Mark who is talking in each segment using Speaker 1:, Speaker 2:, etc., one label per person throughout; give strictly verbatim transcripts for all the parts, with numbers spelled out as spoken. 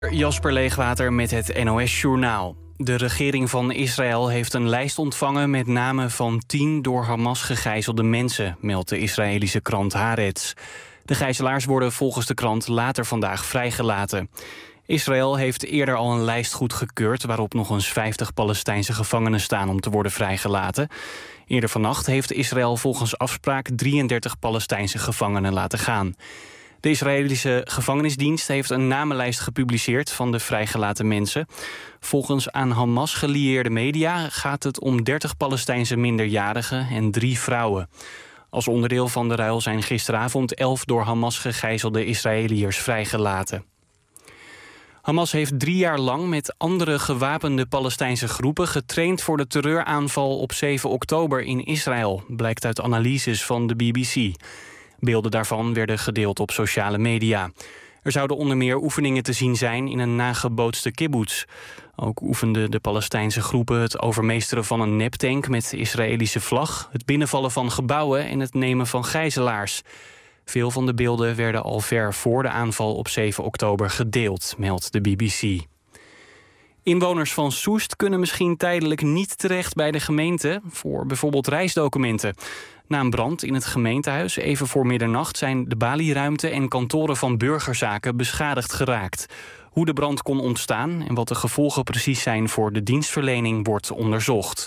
Speaker 1: Jasper Leegwater met het N O S-journaal. De regering van Israël heeft een lijst ontvangen met namen van tien door Hamas gegijzelde mensen, meldt de Israëlische krant Haaretz. De gijzelaars worden volgens de krant later vandaag vrijgelaten. Israël heeft eerder al een lijst goedgekeurd waarop nog eens vijftig Palestijnse gevangenen staan om te worden vrijgelaten. Eerder vannacht heeft Israël volgens afspraak drieëndertig Palestijnse gevangenen laten gaan. De Israëlische gevangenisdienst heeft een namenlijst gepubliceerd van de vrijgelaten mensen. Volgens aan Hamas gelieerde media gaat het om dertig Palestijnse minderjarigen en drie vrouwen. Als onderdeel van de ruil zijn gisteravond elf door Hamas gegijzelde Israëliërs vrijgelaten. Hamas heeft drie jaar lang met andere gewapende Palestijnse groepen getraind voor de terreuraanval op zeven oktober in Israël, blijkt uit analyses van de B B C. Beelden daarvan werden gedeeld op sociale media. Er zouden onder meer oefeningen te zien zijn in een nagebootste kibbutz. Ook oefenden de Palestijnse groepen het overmeesteren van een neptank met de Israëlische vlag, het binnenvallen van gebouwen en het nemen van gijzelaars. Veel van de beelden werden al ver voor de aanval op zeven oktober gedeeld, meldt de B B C. Inwoners van Soest kunnen misschien tijdelijk niet terecht bij de gemeente voor bijvoorbeeld reisdocumenten. Na een brand in het gemeentehuis even voor middernacht zijn de balieruimte en kantoren van burgerzaken beschadigd geraakt. Hoe de brand kon ontstaan en wat de gevolgen precies zijn voor de dienstverlening wordt onderzocht.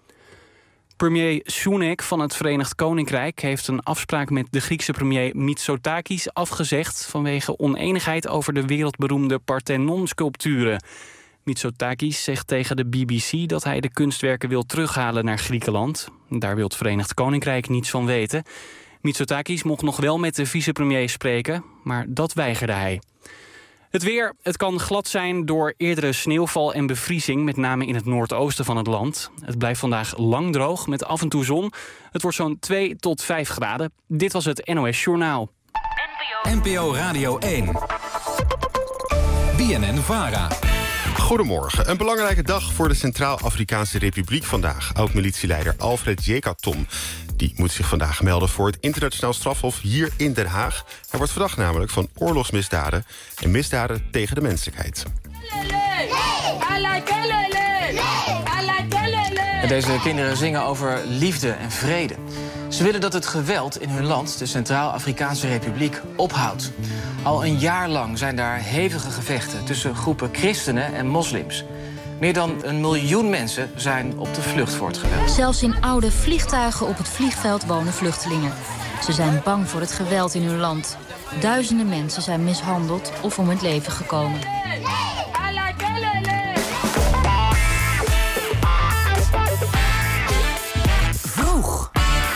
Speaker 1: Premier Sunak van het Verenigd Koninkrijk heeft een afspraak met de Griekse premier Mitsotakis afgezegd vanwege oneenigheid over de wereldberoemde Parthenon-sculpturen. Mitsotakis zegt tegen de B B C dat hij de kunstwerken wil terughalen naar Griekenland. Daar wil het Verenigd Koninkrijk niets van weten. Mitsotakis mocht nog wel met de vicepremier spreken, maar dat weigerde hij. Het weer, het kan glad zijn door eerdere sneeuwval en bevriezing, met name in het noordoosten van het land. Het blijft vandaag lang droog met af en toe zon. Het wordt zo'n twee tot vijf graden. Dit was het N O S-journaal.
Speaker 2: N P O Radio één. B N N-Vara.
Speaker 3: Goedemorgen. Een belangrijke dag voor de Centraal-Afrikaanse Republiek vandaag. Oud-militieleider Alfred Jekatom. Die moet zich vandaag melden voor het internationaal strafhof hier in Den Haag. Hij wordt verdacht namelijk van oorlogsmisdaden en misdaden tegen de menselijkheid.
Speaker 4: Deze kinderen zingen over liefde en vrede. Ze willen dat het geweld in hun land, de Centraal-Afrikaanse Republiek, ophoudt. Al een jaar lang zijn daar hevige gevechten tussen groepen christenen en moslims. Meer dan een miljoen mensen zijn op de vlucht voor het geweld.
Speaker 5: Zelfs in oude vliegtuigen op het vliegveld wonen vluchtelingen. Ze zijn bang voor het geweld in hun land. Duizenden mensen zijn mishandeld of om het leven gekomen.
Speaker 6: Vroeg.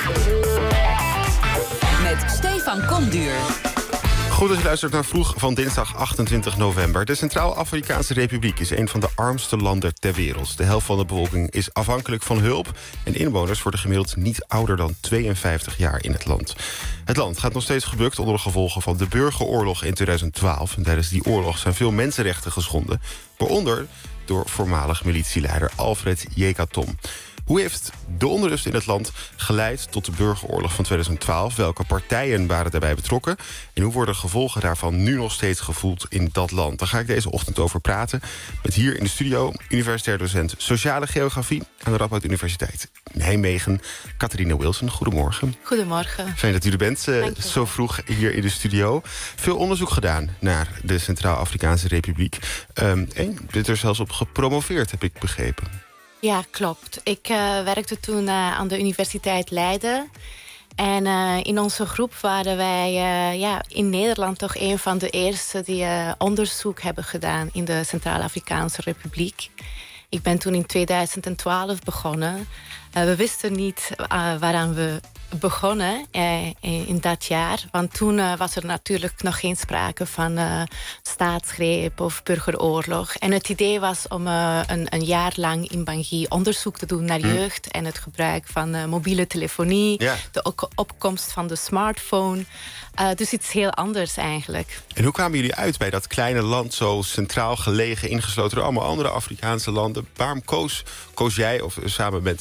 Speaker 6: Met Stefan Komduur.
Speaker 3: Goed dat je luistert naar Vroeg van dinsdag achtentwintig november. De Centraal-Afrikaanse Republiek is een van de armste landen ter wereld. De helft van de bevolking is afhankelijk van hulp en inwoners worden gemiddeld niet ouder dan tweeënvijftig jaar in het land. Het land gaat nog steeds gebukt onder de gevolgen van de burgeroorlog in tweeduizend twaalf. En tijdens die oorlog zijn veel mensenrechten geschonden, waaronder door voormalig militieleider Alfred Jekatom. Hoe heeft de onrust in het land geleid tot de burgeroorlog van tweeduizend twaalf? Welke partijen waren daarbij betrokken? En hoe worden gevolgen daarvan nu nog steeds gevoeld in dat land? Daar ga ik deze ochtend over praten met hier in de studio universitair docent Sociale Geografie aan de Radboud Universiteit Nijmegen, Catharina Wilson. Goedemorgen.
Speaker 7: Goedemorgen.
Speaker 3: Fijn dat u er bent, uh, zo vroeg hier in de studio. Veel onderzoek gedaan naar de Centraal-Afrikaanse Republiek. Um, en dit er zelfs op gepromoveerd, heb ik begrepen.
Speaker 7: Ja, klopt. Ik uh, werkte toen uh, aan de Universiteit Leiden. En uh, in onze groep waren wij uh, ja, in Nederland toch een van de eerste die uh, onderzoek hebben gedaan in de Centraal-Afrikaanse Republiek. Ik ben toen in tweeduizend twaalf begonnen. Uh, we wisten niet uh, waaraan we begonnen uh, in dat jaar. Want toen uh, was er natuurlijk nog geen sprake van uh, staatsgreep of burgeroorlog. En het idee was om uh, een, een jaar lang in Bangui onderzoek te doen naar jeugd en het gebruik van uh, mobiele telefonie, ja. de op- opkomst van de smartphone. Uh, dus iets heel anders eigenlijk.
Speaker 3: En hoe kwamen jullie uit bij dat kleine land, zo centraal gelegen, ingesloten door allemaal andere Afrikaanse landen? Waarom koos, koos jij, of samen met misschien nog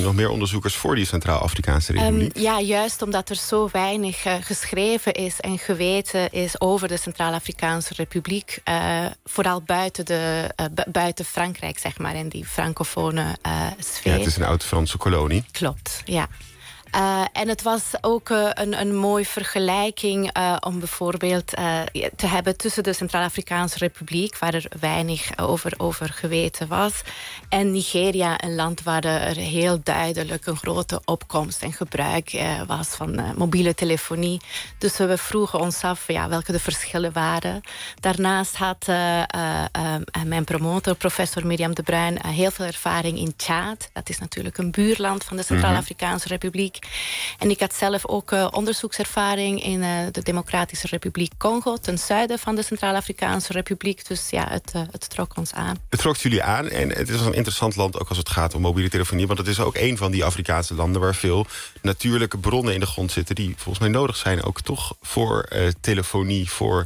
Speaker 3: nog meer onderzoekers voor die Centraal-Afrikaanse Republiek?
Speaker 7: Um, ja, juist omdat er zo weinig uh, geschreven is en geweten is over de Centraal-Afrikaanse Republiek. Uh, vooral buiten, de, uh, bu- buiten Frankrijk, zeg maar, in die francofone uh, sfeer.
Speaker 3: Ja, het is een oud-Franse kolonie.
Speaker 7: Klopt, ja. Uh, en het was ook uh, een, een mooie vergelijking uh, om bijvoorbeeld uh, te hebben tussen de Centraal-Afrikaanse Republiek, waar er weinig over, over geweten was, en Nigeria, een land waar er heel duidelijk een grote opkomst en gebruik uh, was van uh, mobiele telefonie. Dus we vroegen ons af ja, welke de verschillen waren. Daarnaast had uh, uh, uh, mijn promotor, professor Mirjam de Bruin, uh, heel veel ervaring in Tjaad. Dat is natuurlijk een buurland van de Centraal-Afrikaanse Republiek. En ik had zelf ook uh, onderzoekservaring in uh, de Democratische Republiek Congo, ten zuiden van de Centraal-Afrikaanse Republiek. Dus ja, het, uh, het trok ons aan.
Speaker 3: Het trok jullie aan en het is een interessant land ook als het gaat om mobiele telefonie. Want het is ook een van die Afrikaanse landen waar veel natuurlijke bronnen in de grond zitten die volgens mij nodig zijn ook toch voor uh, telefonie, voor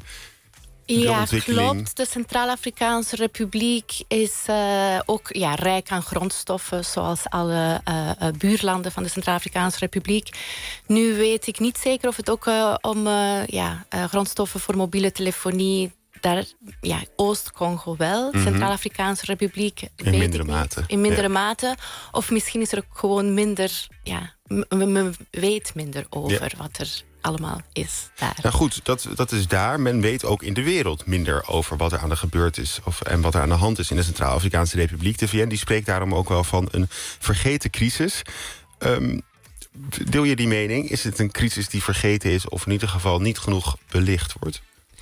Speaker 7: Ja, klopt. De Centraal-Afrikaanse Republiek is uh, ook ja, rijk aan grondstoffen, zoals alle uh, uh, buurlanden van de Centraal-Afrikaanse Republiek. Nu weet ik niet zeker of het ook uh, om uh, ja, uh, grondstoffen voor mobiele telefonie, daar, ja, Oost-Congo wel, mm-hmm. Centraal-Afrikaanse Republiek,
Speaker 3: in
Speaker 7: weet
Speaker 3: mindere
Speaker 7: ik
Speaker 3: mate.
Speaker 7: Niet, in mindere
Speaker 3: ja.
Speaker 7: mate. Of misschien is er ook gewoon minder, ja, men weet minder over ja. wat er allemaal is daar.
Speaker 3: Nou goed, dat, dat is daar. Men weet ook in de wereld minder over wat er aan de gebeurd is of, en wat er aan de hand is in de Centraal-Afrikaanse Republiek. De V N die spreekt daarom ook wel van een vergeten crisis. Um, deel je die mening? Is het een crisis die vergeten is of in ieder geval niet genoeg belicht wordt?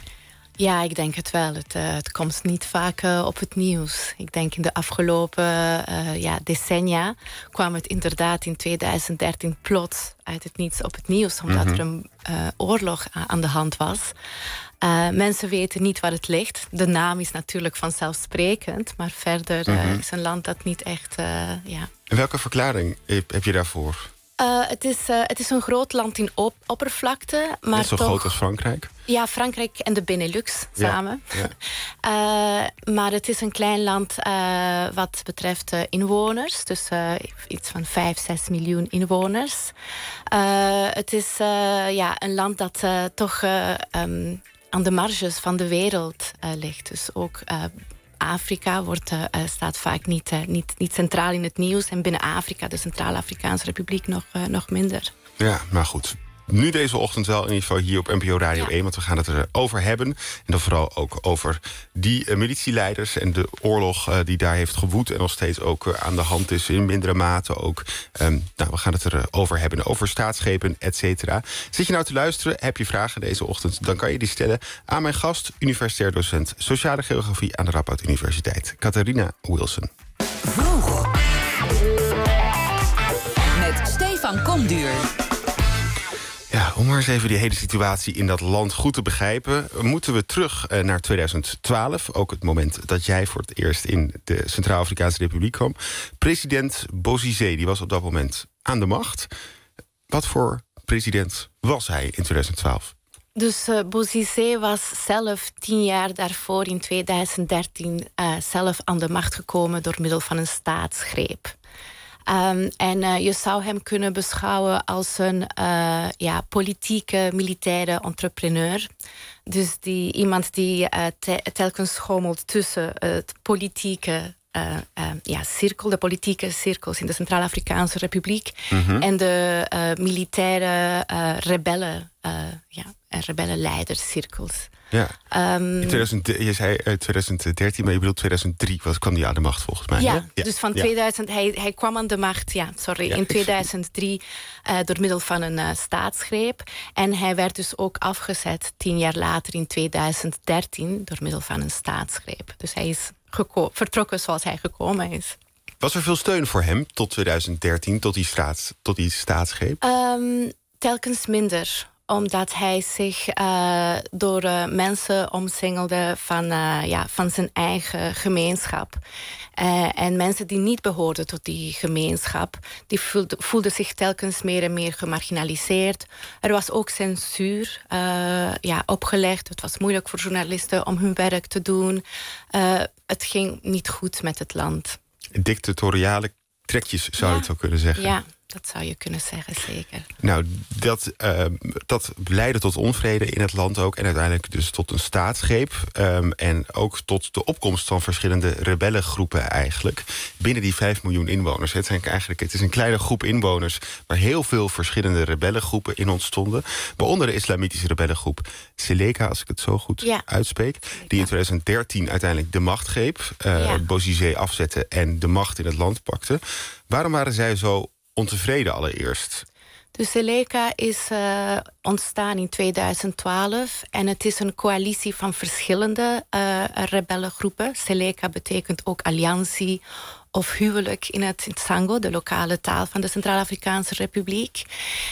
Speaker 7: Ja, ik denk het wel. Het, uh, het komt niet vaak uh, op het nieuws. Ik denk in de afgelopen uh, ja, decennia kwam het inderdaad in tweeduizend dertien plots uit het niets op het nieuws, omdat mm-hmm. er een uh, oorlog aan de hand was. Uh, mensen weten niet waar het ligt. De naam is natuurlijk vanzelfsprekend, maar verder uh, mm-hmm. is een land dat niet echt, uh, ja.
Speaker 3: En welke verklaring heb je daarvoor?
Speaker 7: Uh, het, is, uh, het is een groot land in op- oppervlakte. Maar
Speaker 3: Net zo
Speaker 7: toch,
Speaker 3: groot als Frankrijk?
Speaker 7: Ja, Frankrijk en de Benelux samen.
Speaker 3: Ja, ja.
Speaker 7: uh, maar het is een klein land uh, wat betreft uh, inwoners. Dus uh, iets van vijf, zes miljoen inwoners. Uh, het is uh, ja, een land dat uh, toch uh, um, aan de marges van de wereld uh, ligt. Dus ook Uh, Afrika wordt, uh, staat vaak niet, uh, niet, niet centraal in het nieuws. En binnen Afrika, de Centraal-Afrikaanse Republiek, nog, uh, nog minder.
Speaker 3: Ja, maar goed. Nu deze ochtend wel, in ieder geval hier op N P O Radio ja. één... want we gaan het erover hebben. En dan vooral ook over die uh, militieleiders en de oorlog uh, die daar heeft gewoed en nog steeds ook uh, aan de hand is in mindere mate ook. Um, nou, we gaan het erover hebben, over staatsgrepen, et cetera. Zit je nou te luisteren, heb je vragen deze ochtend, dan kan je die stellen aan mijn gast, universitair docent Sociale Geografie aan de Radboud Universiteit, Catharina Wilson.
Speaker 6: Vroeg. Met Stefan Komduur.
Speaker 3: Ja, om maar eens even die hele situatie in dat land goed te begrijpen, moeten we terug naar tweeduizend twaalf. Ook het moment dat jij voor het eerst in de Centraal-Afrikaanse Republiek kwam. President Bozizé, die was op dat moment aan de macht. Wat voor president was hij in tweeduizend twaalf?
Speaker 7: Dus uh, Bozizé was zelf tien jaar daarvoor, in tweeduizend dertien, uh, zelf aan de macht gekomen door middel van een staatsgreep. Um, en uh, je zou hem kunnen beschouwen als een uh, ja, politieke, militaire entrepreneur. Dus die, iemand die uh, te, telkens schommelt tussen uh, het politieke uh, uh, ja, cirkel, de politieke cirkels in de Centraal-Afrikaanse Republiek, mm-hmm. en de uh, militaire uh, rebellen, uh, ja, rebellenleiderscirkels.
Speaker 3: Ja. Um, in tweeduizend, je zei uh, tweeduizend dertien, maar je bedoelt tweeduizend drie was, kwam hij aan de macht volgens mij.
Speaker 7: Ja,
Speaker 3: hè? Ja.
Speaker 7: dus van
Speaker 3: ja.
Speaker 7: tweeduizend, hij, hij kwam aan de macht ja, sorry, ja. in tweeduizend drie uh, door middel van een uh, staatsgreep. En hij werd dus ook afgezet tien jaar later in tweeduizend dertien door middel van een staatsgreep. Dus hij is geko- vertrokken zoals hij gekomen is.
Speaker 3: Was er veel steun voor hem tot tweeduizend dertien, tot die, staats, tot die staatsgreep?
Speaker 7: Um, telkens minder, omdat hij zich uh, door uh, mensen omsingelde van, uh, ja, van zijn eigen gemeenschap. Uh, en mensen die niet behoorden tot die gemeenschap, die voelden, voelden zich telkens meer en meer gemarginaliseerd. Er was ook censuur uh, ja, opgelegd. Het was moeilijk voor journalisten om hun werk te doen. Uh, het ging niet goed met het land.
Speaker 3: Dictatoriale trekjes, zou je
Speaker 7: Ja.
Speaker 3: het wel kunnen zeggen.
Speaker 7: Ja, dat zou je kunnen zeggen, zeker.
Speaker 3: Nou, dat, uh, dat leidde tot onvrede in het land ook. En uiteindelijk dus tot een staatsgreep. Um, en ook tot de opkomst van verschillende rebellengroepen eigenlijk. Binnen die vijf miljoen inwoners. Het, zijn eigenlijk, het is een kleine groep inwoners waar heel veel verschillende rebellengroepen in ontstonden. Waaronder de islamitische rebellengroep Seleka, als ik het zo goed
Speaker 7: ja.
Speaker 3: uitspreek. Die in twintig dertien uiteindelijk de macht greep. Uh,
Speaker 7: ja.
Speaker 3: Bozizé afzette en de macht in het land pakte. Waarom waren zij zo ontevreden allereerst?
Speaker 7: Dus Seleka is uh, ontstaan in tweeduizend twaalf en het is een coalitie van verschillende uh, rebellengroepen. Seleka betekent ook alliantie of huwelijk in het Sango, de lokale taal van de Centraal-Afrikaanse Republiek.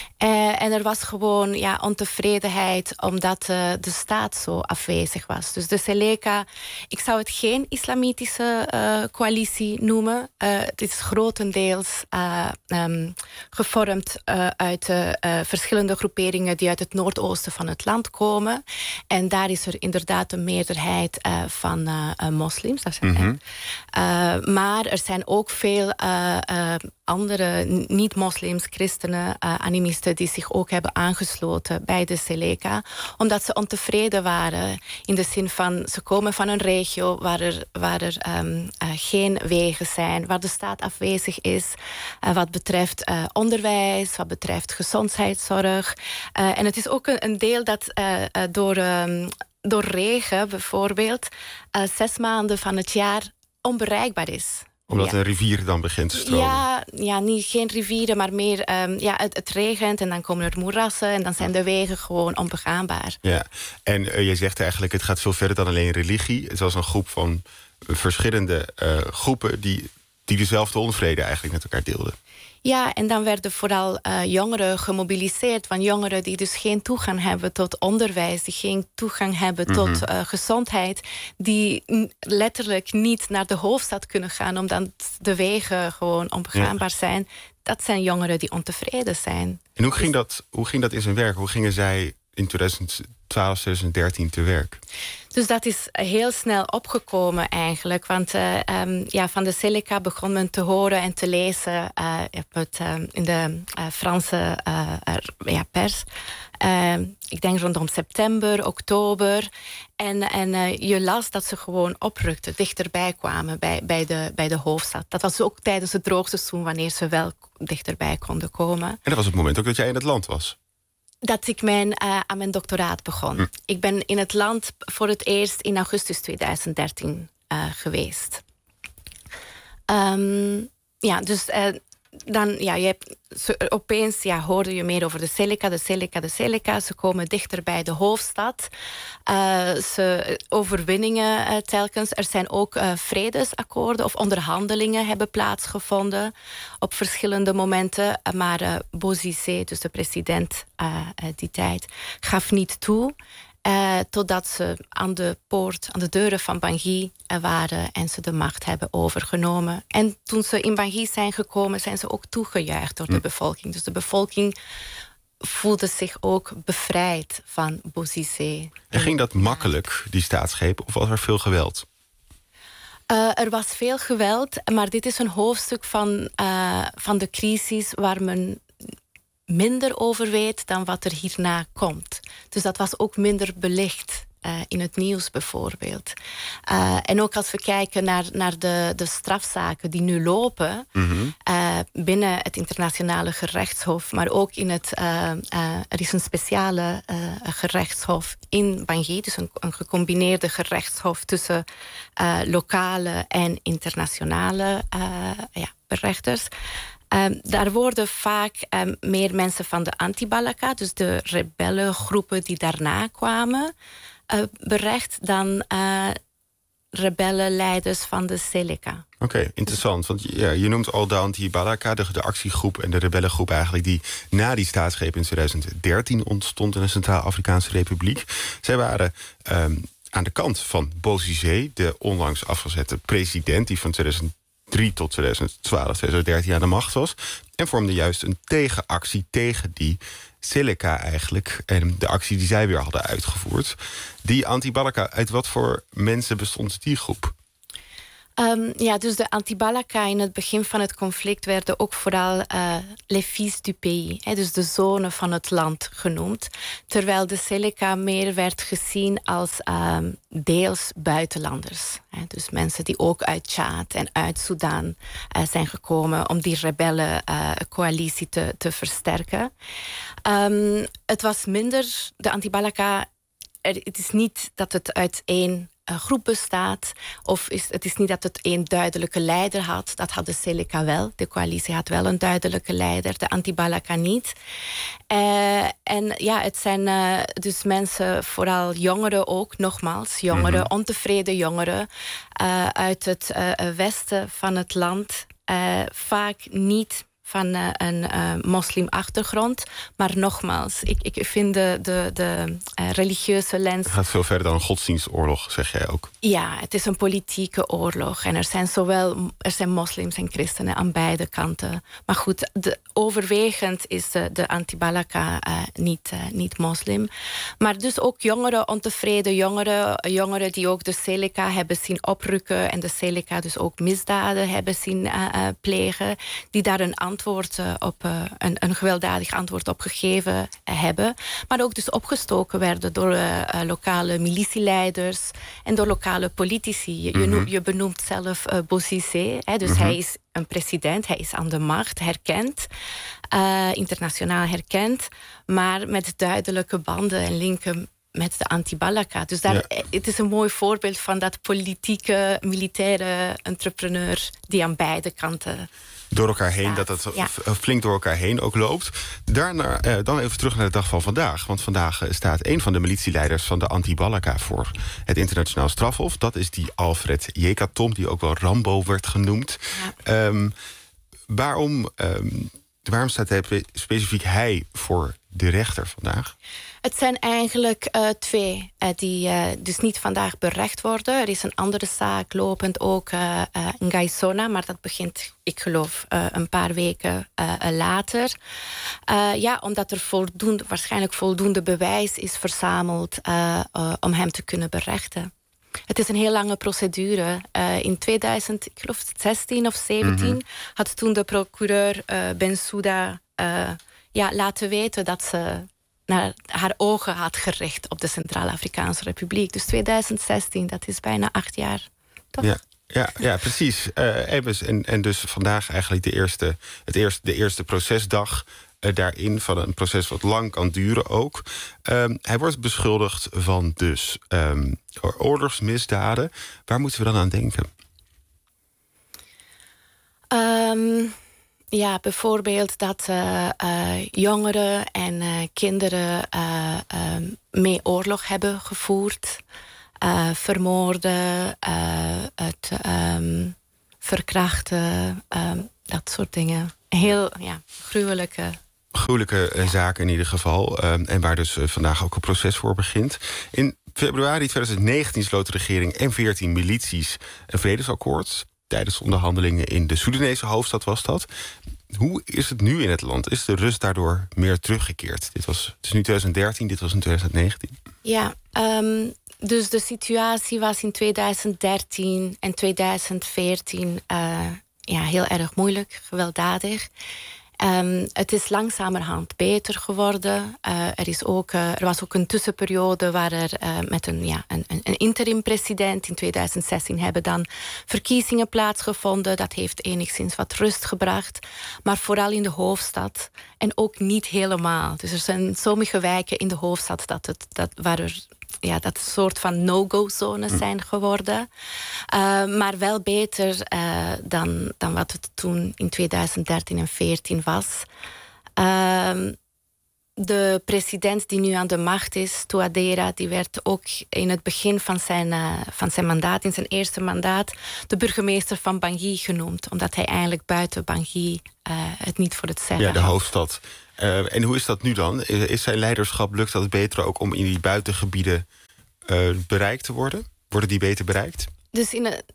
Speaker 7: Uh, en er was gewoon ja, ontevredenheid omdat uh, de staat zo afwezig was. Dus de Seleka, ik zou het geen islamitische uh, coalitie noemen. Uh, het is grotendeels uh, um, gevormd uh, uit uh, uh, verschillende groeperingen die uit het noordoosten van het land komen. En daar is er inderdaad een meerderheid uh, van uh, uh, moslims. Dat zijn mm-hmm. uh, maar er zijn ook veel uh, uh, andere niet-moslims, christenen, uh, animisten die zich ook hebben aangesloten bij de Seleka, omdat ze ontevreden waren in de zin van ze komen van een regio waar er, waar er um, uh, geen wegen zijn, waar de staat afwezig is uh, wat betreft uh, onderwijs, wat betreft gezondheidszorg. Uh, en het is ook een, een deel dat uh, uh, door, um, door regen bijvoorbeeld uh, zes maanden van het jaar onbereikbaar is.
Speaker 3: Omdat
Speaker 7: ja.
Speaker 3: een rivier dan begint te stromen?
Speaker 7: Ja, ja niet, geen rivieren, maar meer... Um, ja, het, het regent en dan komen er moerassen en dan zijn de wegen gewoon onbegaanbaar.
Speaker 3: Ja, en uh, je zegt eigenlijk het gaat veel verder dan alleen religie. Het was een groep van verschillende uh, groepen die, die dezelfde onvrede eigenlijk met elkaar deelden.
Speaker 7: Ja, en dan werden vooral uh, jongeren gemobiliseerd. Van jongeren die dus geen toegang hebben tot onderwijs, die geen toegang hebben mm-hmm. tot uh, gezondheid, die n- letterlijk niet naar de hoofdstad kunnen gaan omdat de wegen gewoon onbegaanbaar ja. zijn. Dat zijn jongeren die ontevreden zijn.
Speaker 3: En hoe ging, dat, hoe ging dat in zijn werk? Hoe gingen zij in twintig twaalf, twintig dertien te werk?
Speaker 7: Dus dat is heel snel opgekomen eigenlijk. Want uh, um, ja, van de Seleka begon men te horen en te lezen uh, het, uh, in de uh, Franse uh, uh, ja, pers. Uh, ik denk rondom september, oktober. En, en uh, je las dat ze gewoon oprukten, dichterbij kwamen bij, bij, de, bij de hoofdstad. Dat was ook tijdens het droogseizoen wanneer ze wel dichterbij konden komen. En
Speaker 3: dat was het moment ook dat jij in het land was?
Speaker 7: Dat ik mijn, uh, aan mijn doctoraat begon. Hm. Ik ben in het land voor het eerst in augustus tweeduizend dertien uh, geweest. Um, ja, dus uh, dan, ja, je hebt, zo, opeens ja, hoorde je meer over de Seleka, de Seleka, de Seleka. Ze komen dichter bij de hoofdstad. Uh, ze, overwinningen uh, telkens. Er zijn ook uh, vredesakkoorden of onderhandelingen hebben plaatsgevonden op verschillende momenten. Maar uh, Bozizé, dus de president uh, uh, die tijd, gaf niet toe. Uh, totdat ze aan de poort, aan de deuren van Bangui uh, waren en ze de macht hebben overgenomen. En toen ze in Bangui zijn gekomen, zijn ze ook toegejuicht door de hm. bevolking. Dus de bevolking voelde zich ook bevrijd van Bozizé.
Speaker 3: En ging dat makkelijk, die staatsgreep, of was er veel geweld?
Speaker 7: Uh, er was veel geweld, maar dit is een hoofdstuk van, uh, van de crisis waar men minder over weet dan wat er hierna komt. Dus dat was ook minder belicht uh, in het nieuws bijvoorbeeld. Uh, en ook als we kijken naar, naar de, de strafzaken die nu lopen, mm-hmm. uh, binnen het internationale gerechtshof, maar ook in het, uh, uh, er is een speciale uh, gerechtshof in Bangui, dus een, een gecombineerde gerechtshof tussen uh, lokale en internationale uh, ja, rechters. Um, daar worden vaak um, meer mensen van de anti-Balaka, dus de rebellengroepen die daarna kwamen, uh, berecht dan uh, rebellenleiders van de Seleka.
Speaker 3: Oké, okay, interessant. Want ja, je noemt al de anti-Balaka, de, de actiegroep en de rebellengroep eigenlijk die na die staatsgreep in twintig dertien ontstond in de Centraal-Afrikaanse Republiek. Zij waren um, aan de kant van Bozizé, de onlangs afgezette president die van twintig drie tot twintig twaalf, twintig dertien aan de macht was. En vormde juist een tegenactie tegen die Seleka eigenlijk. En de actie die zij weer hadden uitgevoerd. Die anti-Balaka, uit wat voor mensen bestond die groep?
Speaker 7: Um, ja, dus de Antibalaka in het begin van het conflict werden ook vooral uh, les fils du pays, hè, dus de zonen van het land genoemd. Terwijl de Seleka meer werd gezien als um, deels buitenlanders. Hè, dus mensen die ook uit Tjaad en uit Sudan uh, zijn gekomen om die rebellencoalitie uh, te, te versterken. Um, het was minder, de Antibalaka, er, het is niet dat het uit één groep bestaat, of is, het is niet dat het één duidelijke leider had. Dat had de Seleka wel. De coalitie had wel een duidelijke leider, de Antibalaka niet. Uh, en ja, het zijn uh, dus mensen, vooral jongeren ook, nogmaals, jongeren, mm-hmm. ontevreden jongeren, uh, uit het uh, westen van het land, uh, vaak niet van uh, een uh, moslimachtergrond. Maar nogmaals, ik, ik vind de, de, de uh, religieuze lens...
Speaker 3: Het gaat veel verder dan een godsdienstoorlog, zeg jij ook.
Speaker 7: Ja, het is een politieke oorlog. En er zijn zowel er zijn moslims en christenen aan beide kanten. Maar goed, de, overwegend is de, de Antibalaka uh, niet, uh, niet moslim. Maar dus ook jongeren, ontevreden jongeren, jongeren die ook de Seleka hebben zien oprukken en de Seleka dus ook misdaden hebben zien uh, uh, plegen, die daar een antwoord op uh, een, een gewelddadig antwoord op gegeven uh, hebben. Maar ook dus opgestoken werden door uh, uh, lokale militieleiders en door lokale politici. Je,
Speaker 3: Mm-hmm.
Speaker 7: je benoemt zelf uh, Bozizé, hè, dus
Speaker 3: Mm-hmm.
Speaker 7: hij is een president, hij is aan de macht, herkend, uh, internationaal herkend, maar met duidelijke banden en linken met de Antibalaka. Dus daar, ja. Het is een mooi voorbeeld van dat politieke, militaire entrepreneur die aan beide kanten
Speaker 3: door elkaar heen,
Speaker 7: staat.
Speaker 3: dat het
Speaker 7: ja.
Speaker 3: flink door elkaar heen ook loopt. Daarna, eh, dan even terug naar de dag van vandaag. Want vandaag staat een van de militieleiders van de Antibalaka voor het internationaal strafhof. Dat is die Alfred Yekatom, die ook wel Rambo werd genoemd. Ja. Um, waarom, um, waarom staat hij specifiek hij voor de rechter vandaag?
Speaker 7: Het zijn eigenlijk uh, twee uh, die uh, dus niet vandaag berecht worden. Er is een andere zaak lopend ook uh, uh, in Gaissona, maar dat begint, ik geloof, uh, een paar weken uh, later. Uh, ja, omdat er voldoende, waarschijnlijk voldoende bewijs is verzameld uh, uh, om hem te kunnen berechten. Het is een heel lange procedure. Uh, in tweeduizend zestien of zeventien mm-hmm. had toen de procureur uh, Bensouda uh, ja, laten weten dat ze naar haar ogen had gericht op de Centraal-Afrikaanse Republiek. Dus tweeduizend zestien, dat is bijna acht jaar. Toch?
Speaker 3: Ja, ja, ja precies. Uh, en, en dus vandaag eigenlijk de eerste, het eerste, de eerste procesdag uh, daarin van een proces wat lang kan duren ook. Um, hij wordt beschuldigd van dus um, oorlogsmisdaden. Waar moeten we dan aan denken?
Speaker 7: Um... Ja, bijvoorbeeld dat uh, uh, jongeren en uh, kinderen uh, uh, mee oorlog hebben gevoerd, uh, vermoorden, uh, het um, verkrachten, um, dat soort dingen. Heel ja, gruwelijke...
Speaker 3: Gruwelijke uh, zaken in ieder geval. Um, en waar dus uh, vandaag ook een proces voor begint. In februari tweeduizend negentien sloot de regering en veertien milities een vredesakkoord. Tijdens onderhandelingen in de Soedanese hoofdstad was dat. Hoe is het nu in het land? Is de rust daardoor meer teruggekeerd? Dit was, het is nu tweeduizend dertien, dit was in tweeduizend negentien.
Speaker 7: Ja, um, dus de situatie was in tweeduizend dertien en tweeduizend veertien uh, ja, heel erg moeilijk, gewelddadig. Um, het is langzamerhand beter geworden. Uh, er, is ook, uh, er was ook een tussenperiode waar er uh, met een, ja, een, een interim-president in tweeduizend zestien hebben dan verkiezingen plaatsgevonden. Dat heeft enigszins wat rust gebracht. Maar vooral in de hoofdstad. En ook niet helemaal. Dus er zijn sommige wijken in de hoofdstad dat het, dat, waar er ja, dat een soort van no-go-zones zijn geworden. Uh, maar wel beter uh, dan, dan wat het toen in tweeduizend dertien en veertien was. Uh, de president die nu aan de macht is, Touadéra, die werd ook in het begin van zijn, uh, van zijn mandaat, in zijn eerste mandaat, de burgemeester van Bangui genoemd. Omdat hij eigenlijk buiten Bangui uh, het niet voor het zeggen
Speaker 3: Ja, de
Speaker 7: had.
Speaker 3: hoofdstad. Uh, en hoe is dat nu dan? Is zijn leiderschap, lukt dat beter ook om in die buitengebieden uh, bereikt te worden? Worden die beter bereikt?
Speaker 7: Dus in,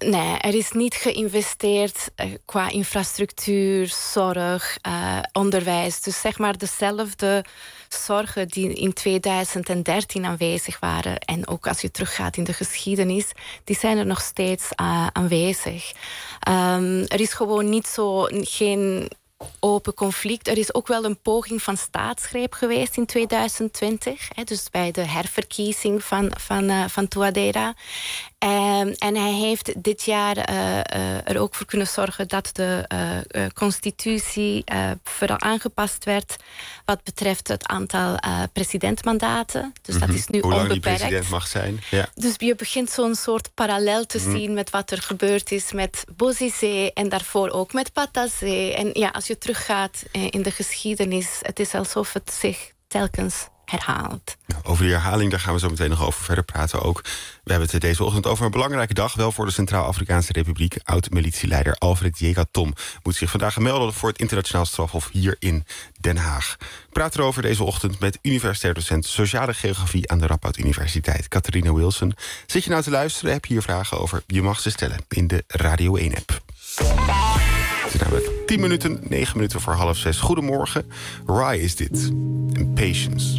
Speaker 7: Nee, er is niet geïnvesteerd uh, qua infrastructuur, zorg, uh, onderwijs. Dus zeg maar dezelfde zorgen die in tweeduizend dertien aanwezig waren. En ook als je teruggaat in de geschiedenis, die zijn er nog steeds uh, aanwezig. Um, er is gewoon niet zo, geen open conflict. Er is ook wel een poging van staatsgreep geweest in tweeduizend twintig. Hè, dus bij de herverkiezing van, van, uh, van Touadéra. Um, en hij heeft dit jaar uh, uh, er ook voor kunnen zorgen dat de uh, uh, constitutie uh, vooral aangepast werd wat betreft het aantal uh, presidentmandaten. Dus mm-hmm. dat is nu
Speaker 3: Hoe lang
Speaker 7: onbeperkt.
Speaker 3: die president mag zijn. Ja.
Speaker 7: Dus je begint zo'n soort parallel te mm-hmm. zien met wat er gebeurd is met Bozizé en daarvoor ook met Patazé. En ja, als je teruggaat in de geschiedenis, het is alsof het zich telkens herhaalt.
Speaker 3: Over die herhaling, daar gaan we zo meteen nog over verder praten ook. We hebben het deze ochtend over een belangrijke dag, wel voor de Centraal-Afrikaanse Republiek. Oud-militieleider Alfred Jega-Tom moet zich vandaag melden voor het internationaal strafhof hier in Den Haag. Ik praat erover deze ochtend met universitair docent Sociale Geografie aan de Radboud Universiteit, Catharina Wilson. Zit je nou te luisteren? Heb je hier vragen over? Je mag ze stellen in de Radio één-app. Het is namelijk tien minuten, negen minuten voor half zes. Goedemorgen. Rai is dit. En Patience.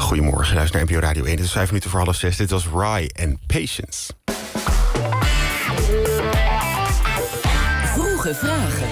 Speaker 3: Goedemorgen, luister naar N P O Radio één. Het is vijf minuten voor half zes. Dit was Rye en Patience.
Speaker 6: Vroege vragen.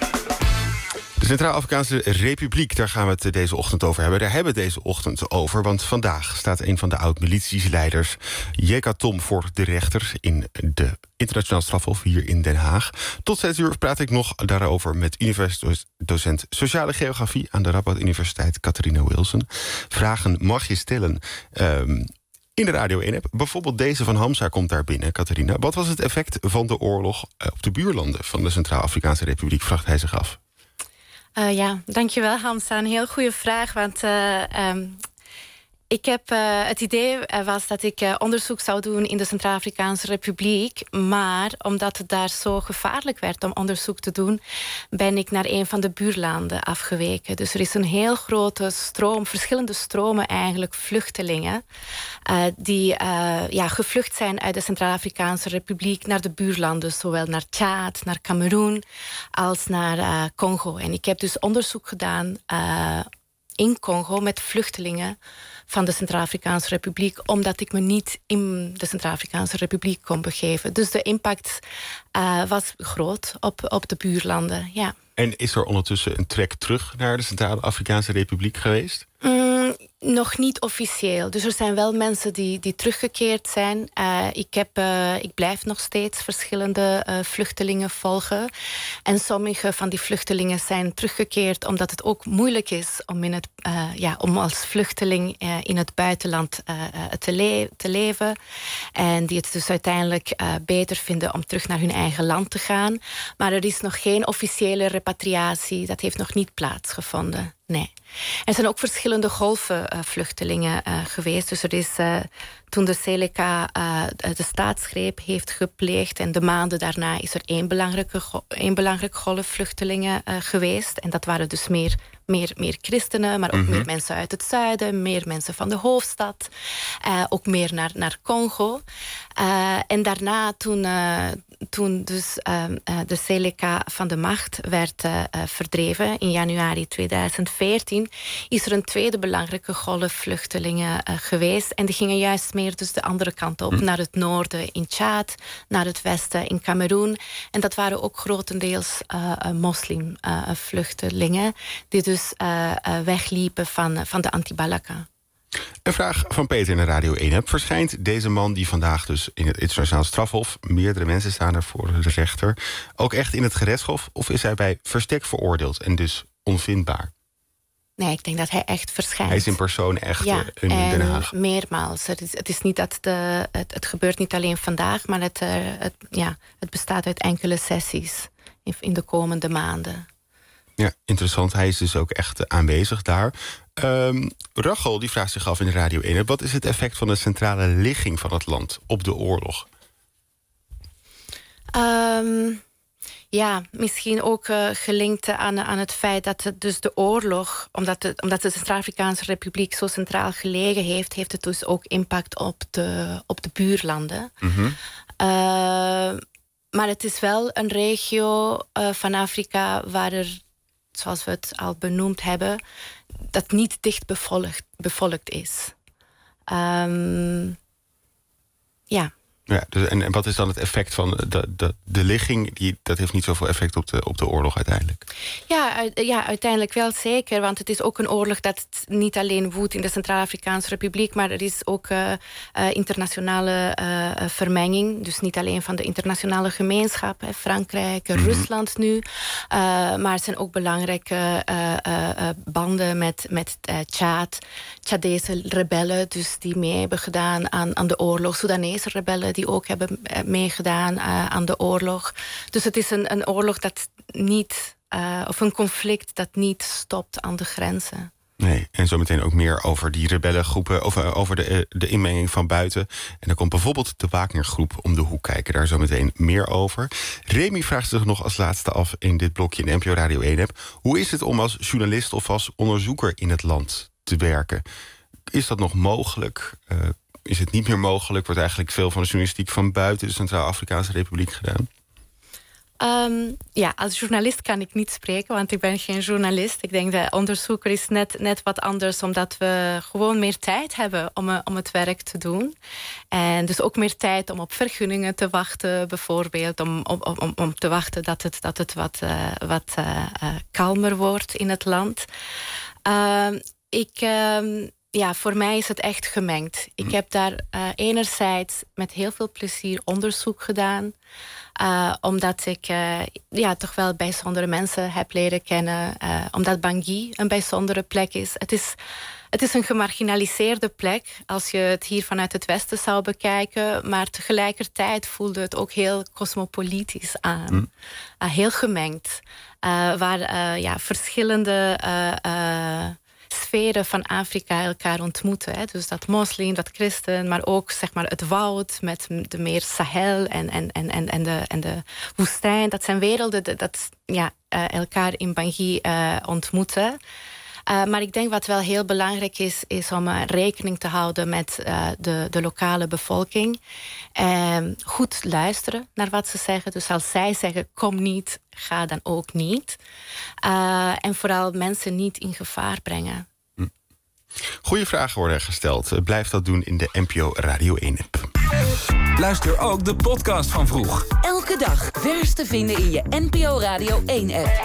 Speaker 3: De Centraal-Afrikaanse Republiek, daar gaan we het deze ochtend over hebben. Daar hebben we het deze ochtend over, want vandaag staat een van de oud-militieleiders, Jeka Tom, voor de rechter in de Internationaal Strafhof hier in Den Haag. Tot zes uur praat ik nog daarover met universiteitsdocent Sociale Geografie aan de Radboud Universiteit, Catharina Wilson. Vragen mag je stellen um, in de Radio één-app. Bijvoorbeeld deze van Hamza komt daar binnen, Catharina. Wat was het effect van de oorlog op de buurlanden van de Centraal-Afrikaanse Republiek, vraagt hij zich af.
Speaker 7: Uh, ja, dankjewel Hamza. Een heel goede vraag, want uh, um, ik heb uh, het idee was dat ik uh, onderzoek zou doen in de Centraal-Afrikaanse Republiek, maar omdat het daar zo gevaarlijk werd om onderzoek te doen, ben ik naar een van de buurlanden afgeweken. Dus er is een heel grote stroom, verschillende stromen eigenlijk, vluchtelingen, uh, die uh, ja, gevlucht zijn uit de Centraal-Afrikaanse Republiek naar de buurlanden, zowel naar Tjaad, naar Cameroen, als naar uh, Congo. En ik heb dus onderzoek gedaan uh, in Congo met vluchtelingen van de Centraal-Afrikaanse Republiek, omdat ik me niet in de Centraal-Afrikaanse Republiek kon begeven. Dus de impact uh, was groot op, op de buurlanden, ja.
Speaker 3: En is er ondertussen een trek terug naar de Centraal-Afrikaanse Republiek geweest?
Speaker 7: Mm, nog niet officieel. Dus er zijn wel mensen die, die teruggekeerd zijn. Uh, ik, heb, uh, ik blijf nog steeds verschillende uh, vluchtelingen volgen. En sommige van die vluchtelingen zijn teruggekeerd omdat het ook moeilijk is om, in het, uh, ja, om als vluchteling uh, in het buitenland uh, te, le- te leven. En die het dus uiteindelijk uh, beter vinden om terug naar hun eigen land te gaan. Maar er is nog geen officiële repatriatie. Dat heeft nog niet plaatsgevonden. Nee. Er zijn ook verschillende golven uh, vluchtelingen uh, geweest. Dus er is uh, toen de Seleka uh, de staatsgreep heeft gepleegd en de maanden daarna is er één belangrijke, go- één belangrijke golf vluchtelingen uh, geweest. En dat waren dus meer, meer, meer christenen, maar ook mm-hmm. meer mensen uit het zuiden, meer mensen van de hoofdstad, uh, ook meer naar, naar Congo. Uh, en daarna toen... Uh, Toen dus uh, uh, de Seleka van de macht werd uh, uh, verdreven in januari tweeduizend veertien... is er een tweede belangrijke golf vluchtelingen uh, geweest. En die gingen juist meer dus de andere kant op. Hm. Naar het noorden in Tjaad, naar het westen in Cameroen. En dat waren ook grotendeels uh, uh, moslimvluchtelingen... Uh, die dus uh, uh, wegliepen van, van de anti-Balaka.
Speaker 3: Een vraag van Peter in de Radio één-app. Verschijnt deze man die vandaag dus in het Internationaal Strafhof... meerdere mensen staan er voor de rechter... ook echt in het gerechtshof? Of is hij bij verstek veroordeeld en dus onvindbaar?
Speaker 7: Nee, ik denk dat hij echt verschijnt.
Speaker 3: Hij is in persoon echt
Speaker 7: ja,
Speaker 3: in Den Haag.
Speaker 7: Meermaals. Het is, het is niet dat de, het, het gebeurt niet alleen vandaag... maar het, uh, het, ja, het bestaat uit enkele sessies in, in de komende maanden.
Speaker 3: Ja, interessant. Hij is dus ook echt aanwezig daar. Um, Rachel die vraagt zich af in de Radio één... wat is het effect van de centrale ligging van het land op de oorlog?
Speaker 7: Um, ja, misschien ook uh, gelinkt aan, aan het feit dat het dus de oorlog... omdat de, omdat de Centraal-Afrikaanse Republiek zo centraal gelegen heeft... heeft het dus ook impact op de, op de buurlanden. Mm-hmm. Uh, maar het is wel een regio uh, van Afrika waar er... zoals we het al benoemd hebben, dat niet dicht bevolkt, bevolkt is. Um, ja.
Speaker 3: Ja, dus en, en wat is dan het effect van de, de, de ligging? Die, dat heeft niet zoveel effect op de, op de oorlog uiteindelijk.
Speaker 7: Ja, uit, ja, uiteindelijk wel zeker. Want het is ook een oorlog dat niet alleen woedt in de Centraal-Afrikaanse Republiek... maar er is ook uh, uh, internationale uh, vermenging. Dus niet alleen van de internationale gemeenschap. Hè, Frankrijk, mm-hmm. Rusland nu. Uh, maar er zijn ook belangrijke uh, uh, banden met, met uh, Tjaad. Tjadese rebellen, dus die mee hebben gedaan aan, aan de oorlog. Soedanese rebellen die ook hebben meegedaan uh, aan de oorlog. Dus het is een, een oorlog dat niet... Uh, of een conflict dat niet stopt aan de grenzen.
Speaker 3: Nee, en zometeen ook meer over die rebellengroepen... over, over de, de inmenging van buiten. En dan komt bijvoorbeeld de Wagnergroep om de hoek kijken. Daar zometeen meer over. Remy vraagt zich nog als laatste af in dit blokje in de N P O Radio één-app. Hoe is het om als journalist of als onderzoeker in het land te werken? Is dat nog mogelijk? Uh, is het niet meer mogelijk? Wordt eigenlijk veel van de journalistiek van buiten de Centraal-Afrikaanse Republiek gedaan?
Speaker 7: Um, ja, als journalist kan ik niet spreken, want ik ben geen journalist. Ik denk dat onderzoeker is net, net wat anders, omdat we gewoon meer tijd hebben om, om het werk te doen. En dus ook meer tijd om op vergunningen te wachten, bijvoorbeeld. Om, om, om, om te wachten dat het, dat het wat, uh, wat uh, uh, kalmer wordt in het land. Uh, ik... Uh, Ja, voor mij is het echt gemengd. Ik heb daar uh, enerzijds met heel veel plezier onderzoek gedaan. Uh, omdat ik uh, ja, toch wel bijzondere mensen heb leren kennen. Uh, omdat Bangui een bijzondere plek is. Het is... Het is een gemarginaliseerde plek als je het hier vanuit het westen zou bekijken. Maar tegelijkertijd voelde het ook heel cosmopolitisch aan. Mm. Uh, heel gemengd. Uh, waar uh, ja, verschillende... Uh, uh, sferen van Afrika elkaar ontmoeten. Hè. Dus dat moslim, dat christen, maar ook zeg maar, het woud met de meer Sahel en, en, en, en, de, en de woestijn. Dat zijn werelden dat, dat ja, uh, elkaar in Bangui uh, ontmoeten. Uh, maar ik denk wat wel heel belangrijk is, is om uh, rekening te houden met uh, de, de lokale bevolking. Uh, goed luisteren naar wat ze zeggen. Dus als zij zeggen, kom niet, ga dan ook niet. Uh, en vooral mensen niet in gevaar brengen.
Speaker 3: Hm. Goeie vragen worden gesteld. Blijf dat doen in de N P O Radio één-app.
Speaker 2: Luister ook de podcast van Vroeg.
Speaker 6: Elke dag vers te vinden in je N P O Radio één-app.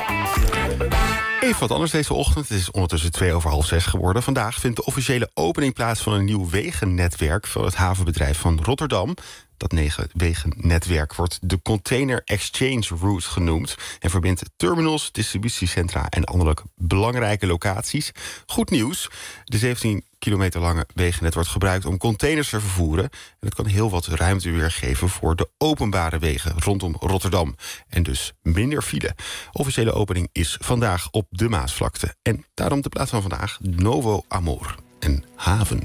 Speaker 3: Even wat anders deze ochtend. Het is ondertussen twee over half zes geworden. Vandaag vindt de officiële opening plaats van een nieuw wegennetwerk van het havenbedrijf van Rotterdam. Dat negen-wegennetwerk wordt de Container Exchange Route genoemd en verbindt terminals, distributiecentra en andere belangrijke locaties. Goed nieuws. De zeventien kilometer lange wegennet wordt gebruikt om containers te vervoeren. En dat kan heel wat ruimte weer geven voor de openbare wegen rondom Rotterdam. En dus minder file. Officiële opening is vandaag op de Maasvlakte. En daarom de plaats van vandaag Novo Amor en Haven.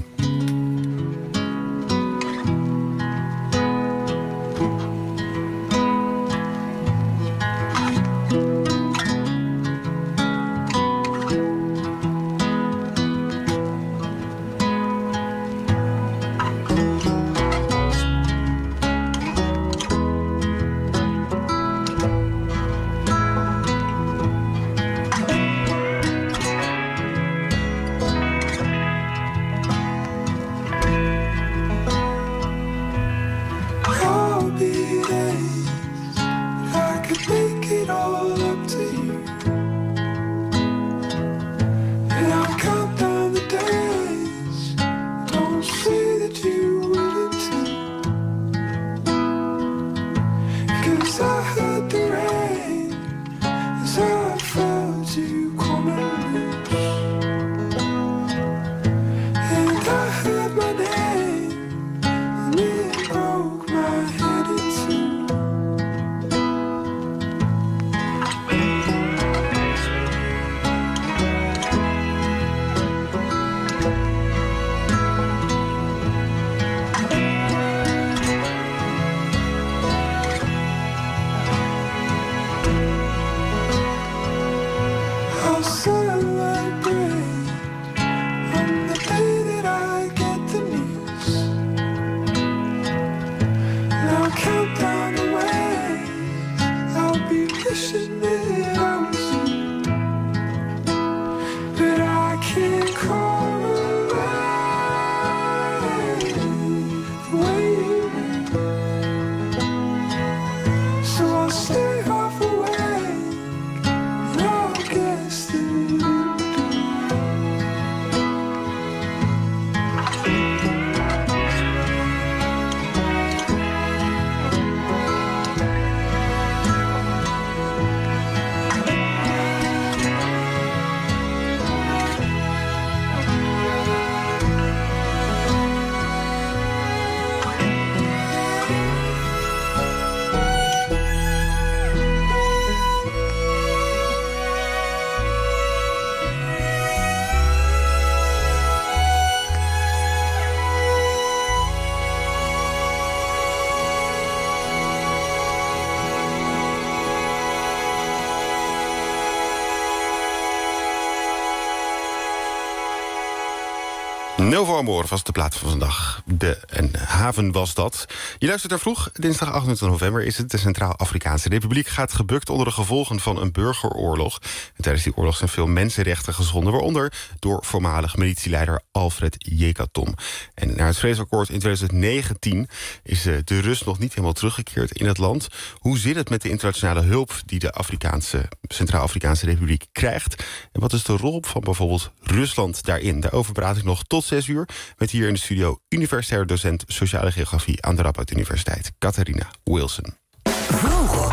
Speaker 3: Novo Amor was de plaat van vandaag. De en haven was dat. Je luistert er vroeg. Dinsdag achtentwintig november is het. De Centraal-Afrikaanse Republiek gaat gebukt onder de gevolgen van een burgeroorlog. En tijdens die oorlog zijn veel mensenrechten geschonden, waaronder door voormalig militieleider Alfred Jekatom. En na het vredesakkoord in twintig negentien is de rust nog niet helemaal teruggekeerd in het land. Hoe zit het met de internationale hulp die de Afrikaanse, Centraal-Afrikaanse Republiek krijgt? En wat is de rol van bijvoorbeeld Rusland daarin? Daarover praat ik nog tot zes uur met hier in de studio universitair docent sociale geografie aan de Radboud Universiteit, Catharina Wilson.
Speaker 6: Vroeg.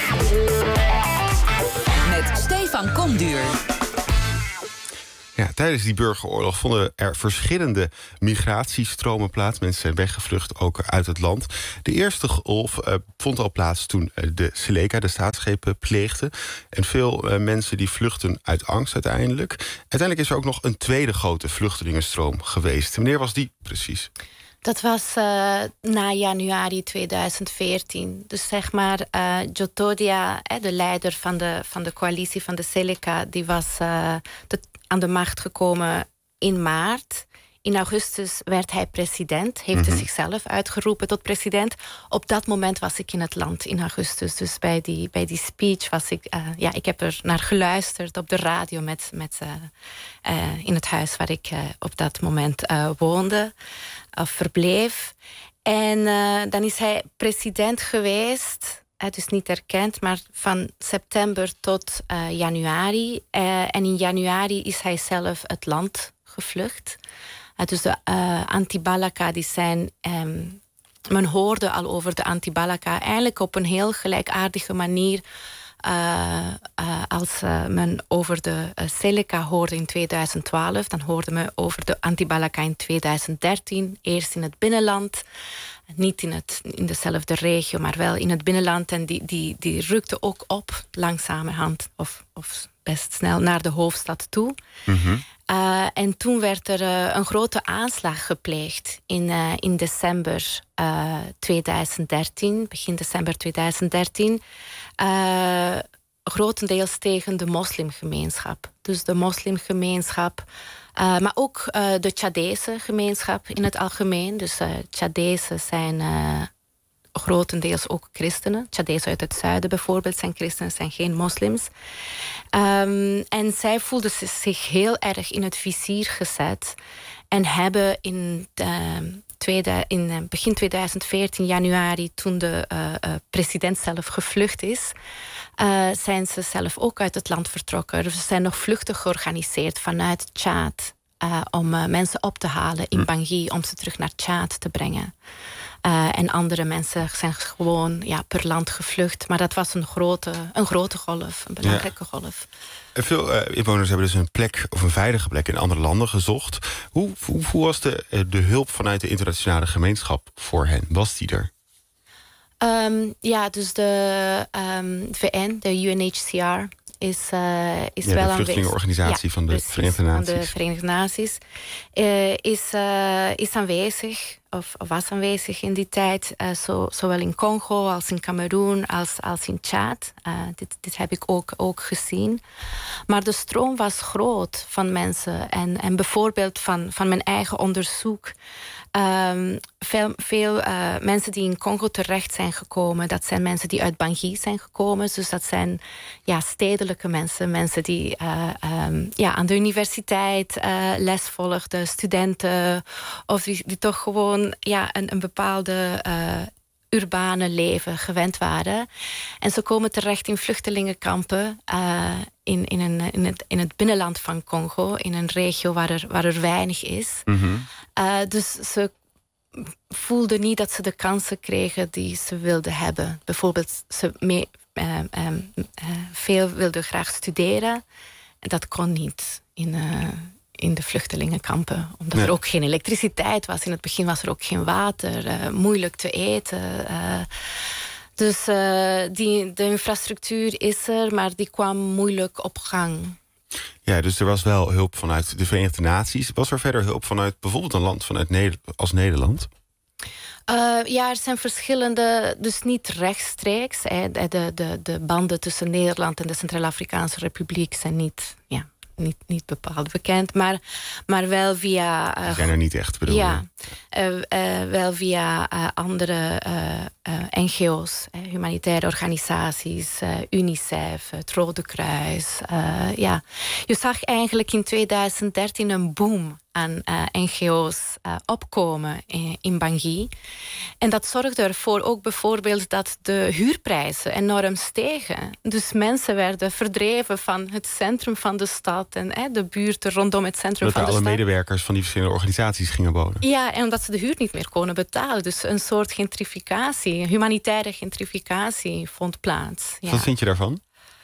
Speaker 6: Met Stefan Komduur.
Speaker 3: Ja, tijdens die burgeroorlog vonden er verschillende migratiestromen plaats. Mensen zijn weggevlucht, ook uit het land. De eerste golf uh, vond al plaats toen uh, de Seleka, de staatsschepen, pleegde. En veel uh, mensen die vluchten uit angst uiteindelijk. Uiteindelijk is er ook nog een tweede grote vluchtelingenstroom geweest. Wanneer was die precies?
Speaker 7: Dat was uh, na januari tweeduizend veertien. Dus zeg maar, uh, Jotodia, eh, de leider van de, van de coalitie van de Seleka, die was uh, de, aan de macht gekomen in maart. In augustus werd hij president, heeft hij mm-hmm. zichzelf uitgeroepen tot president. Op dat moment was ik in het land in augustus. Dus bij die, bij die speech was ik... Uh, ja, ik heb er naar geluisterd op de radio met, met, uh, uh, in het huis waar ik uh, op dat moment uh, woonde of verbleef. En uh, dan is hij president geweest, uh, dus niet erkend, maar van september tot uh, januari. Uh, en in januari is hij zelf het land gevlucht. Uh, dus de uh, anti-Balaka, die zijn... Um, men hoorde al over de anti-Balaka eigenlijk op een heel gelijkaardige manier... Uh, uh, als uh, men over de uh, Seleka hoorde in tweeduizend twaalf... dan hoorde men over de anti-Balaka in tweeduizend dertien. Eerst in het binnenland, niet in, het, in dezelfde regio, maar wel in het binnenland. En die, die, die rukte ook op, langzamerhand, of, of best snel, naar de hoofdstad toe. Mm-hmm. Uh, en toen werd er uh, een grote aanslag gepleegd in, uh, in december uh, tweeduizend dertien, begin december tweeduizend dertien. Uh, grotendeels tegen de moslimgemeenschap. Dus de moslimgemeenschap, uh, maar ook uh, de Tjadese gemeenschap in het algemeen. Dus uh, Tjadezen zijn uh, grotendeels ook christenen. Tjadezen uit het zuiden bijvoorbeeld zijn christenen, zijn geen moslims. Um, en zij voelden zich heel erg in het vizier gezet en hebben in de, tweede, in begin tweeduizend veertien, januari, toen de uh, uh, president zelf gevlucht is, uh, zijn ze zelf ook uit het land vertrokken. Dus er zijn nog vluchten georganiseerd vanuit Tjaad uh, om uh, mensen op te halen in Bangui, om ze terug naar Tjaad te brengen. Uh, en andere mensen zijn gewoon ja, per land gevlucht. Maar dat was een grote, een grote golf, een belangrijke ja. golf.
Speaker 3: En veel uh, inwoners hebben dus een plek of een veilige plek in andere landen gezocht. Hoe, hoe, hoe was de, de hulp vanuit de internationale gemeenschap voor hen? Was die er?
Speaker 7: Um, ja, dus de um, V N, de U N H C R, is, uh, is
Speaker 3: ja,
Speaker 7: wel
Speaker 3: de vluchtelingenorganisatie ja, van de
Speaker 7: precies,
Speaker 3: Verenigde Naties.
Speaker 7: Van de Verenigde Naties. Uh, is, uh, is aanwezig, of was aanwezig in die tijd, uh, zo, zowel in Congo als in Cameroen als, als in Tjaad. Uh, dit, dit heb ik ook, ook gezien. Maar de stroom was groot van mensen. En, en bijvoorbeeld van, van mijn eigen onderzoek. Um, veel veel uh, mensen die in Congo terecht zijn gekomen, dat zijn mensen die uit Bangui zijn gekomen. Dus dat zijn ja, stedelijke mensen. Mensen die uh, um, ja, aan de universiteit uh, les volgden, studenten. Of die, die toch gewoon ja, een, een bepaalde uh, urbane leven gewend waren. En ze komen terecht in vluchtelingenkampen uh, in, in, een, in, het, in het binnenland van Congo, in een regio waar er, waar er weinig is. Mm-hmm. Uh, dus ze voelden niet dat ze de kansen kregen die ze wilden hebben. Bijvoorbeeld, ze mee, uh, um, uh, veel wilden graag studeren. En dat kon niet in, uh, in de vluchtelingenkampen. Omdat nee. er ook geen elektriciteit was. In het begin was er ook geen water. Uh, moeilijk te eten. Uh, dus uh, die, de infrastructuur is er, maar die kwam moeilijk op gang.
Speaker 3: Ja, dus er was wel hulp vanuit de Verenigde Naties. Was er verder hulp vanuit bijvoorbeeld een land vanuit Neder- als Nederland?
Speaker 7: Uh, ja, er zijn verschillende, dus niet rechtstreeks. Hè. De, de, de banden tussen Nederland en de Centraal-Afrikaanse Republiek zijn niet, ja, niet, niet bepaald bekend, maar, maar wel via... Uh,
Speaker 3: Die zijn er niet echt, bedoel je?
Speaker 7: Ja, uh, uh, wel via uh, andere uh, uh, N G O's, uh, humanitaire organisaties, uh, UNICEF, het Rode Kruis. Uh, ja. Je zag eigenlijk in tweeduizend dertien een boom aan uh, N G O's uh, opkomen in, in Bangui. En dat zorgde ervoor ook bijvoorbeeld dat de huurprijzen enorm stegen. Dus mensen werden verdreven van het centrum van de stad en eh, de buurten rondom het centrum
Speaker 3: dat
Speaker 7: van de
Speaker 3: alle
Speaker 7: stad.
Speaker 3: alle medewerkers van die verschillende organisaties gingen wonen.
Speaker 7: Ja, en omdat ze de huur niet meer konden betalen. Dus een soort gentrificatie, humanitaire gentrificatie vond plaats. Ja.
Speaker 3: Wat vind je daarvan?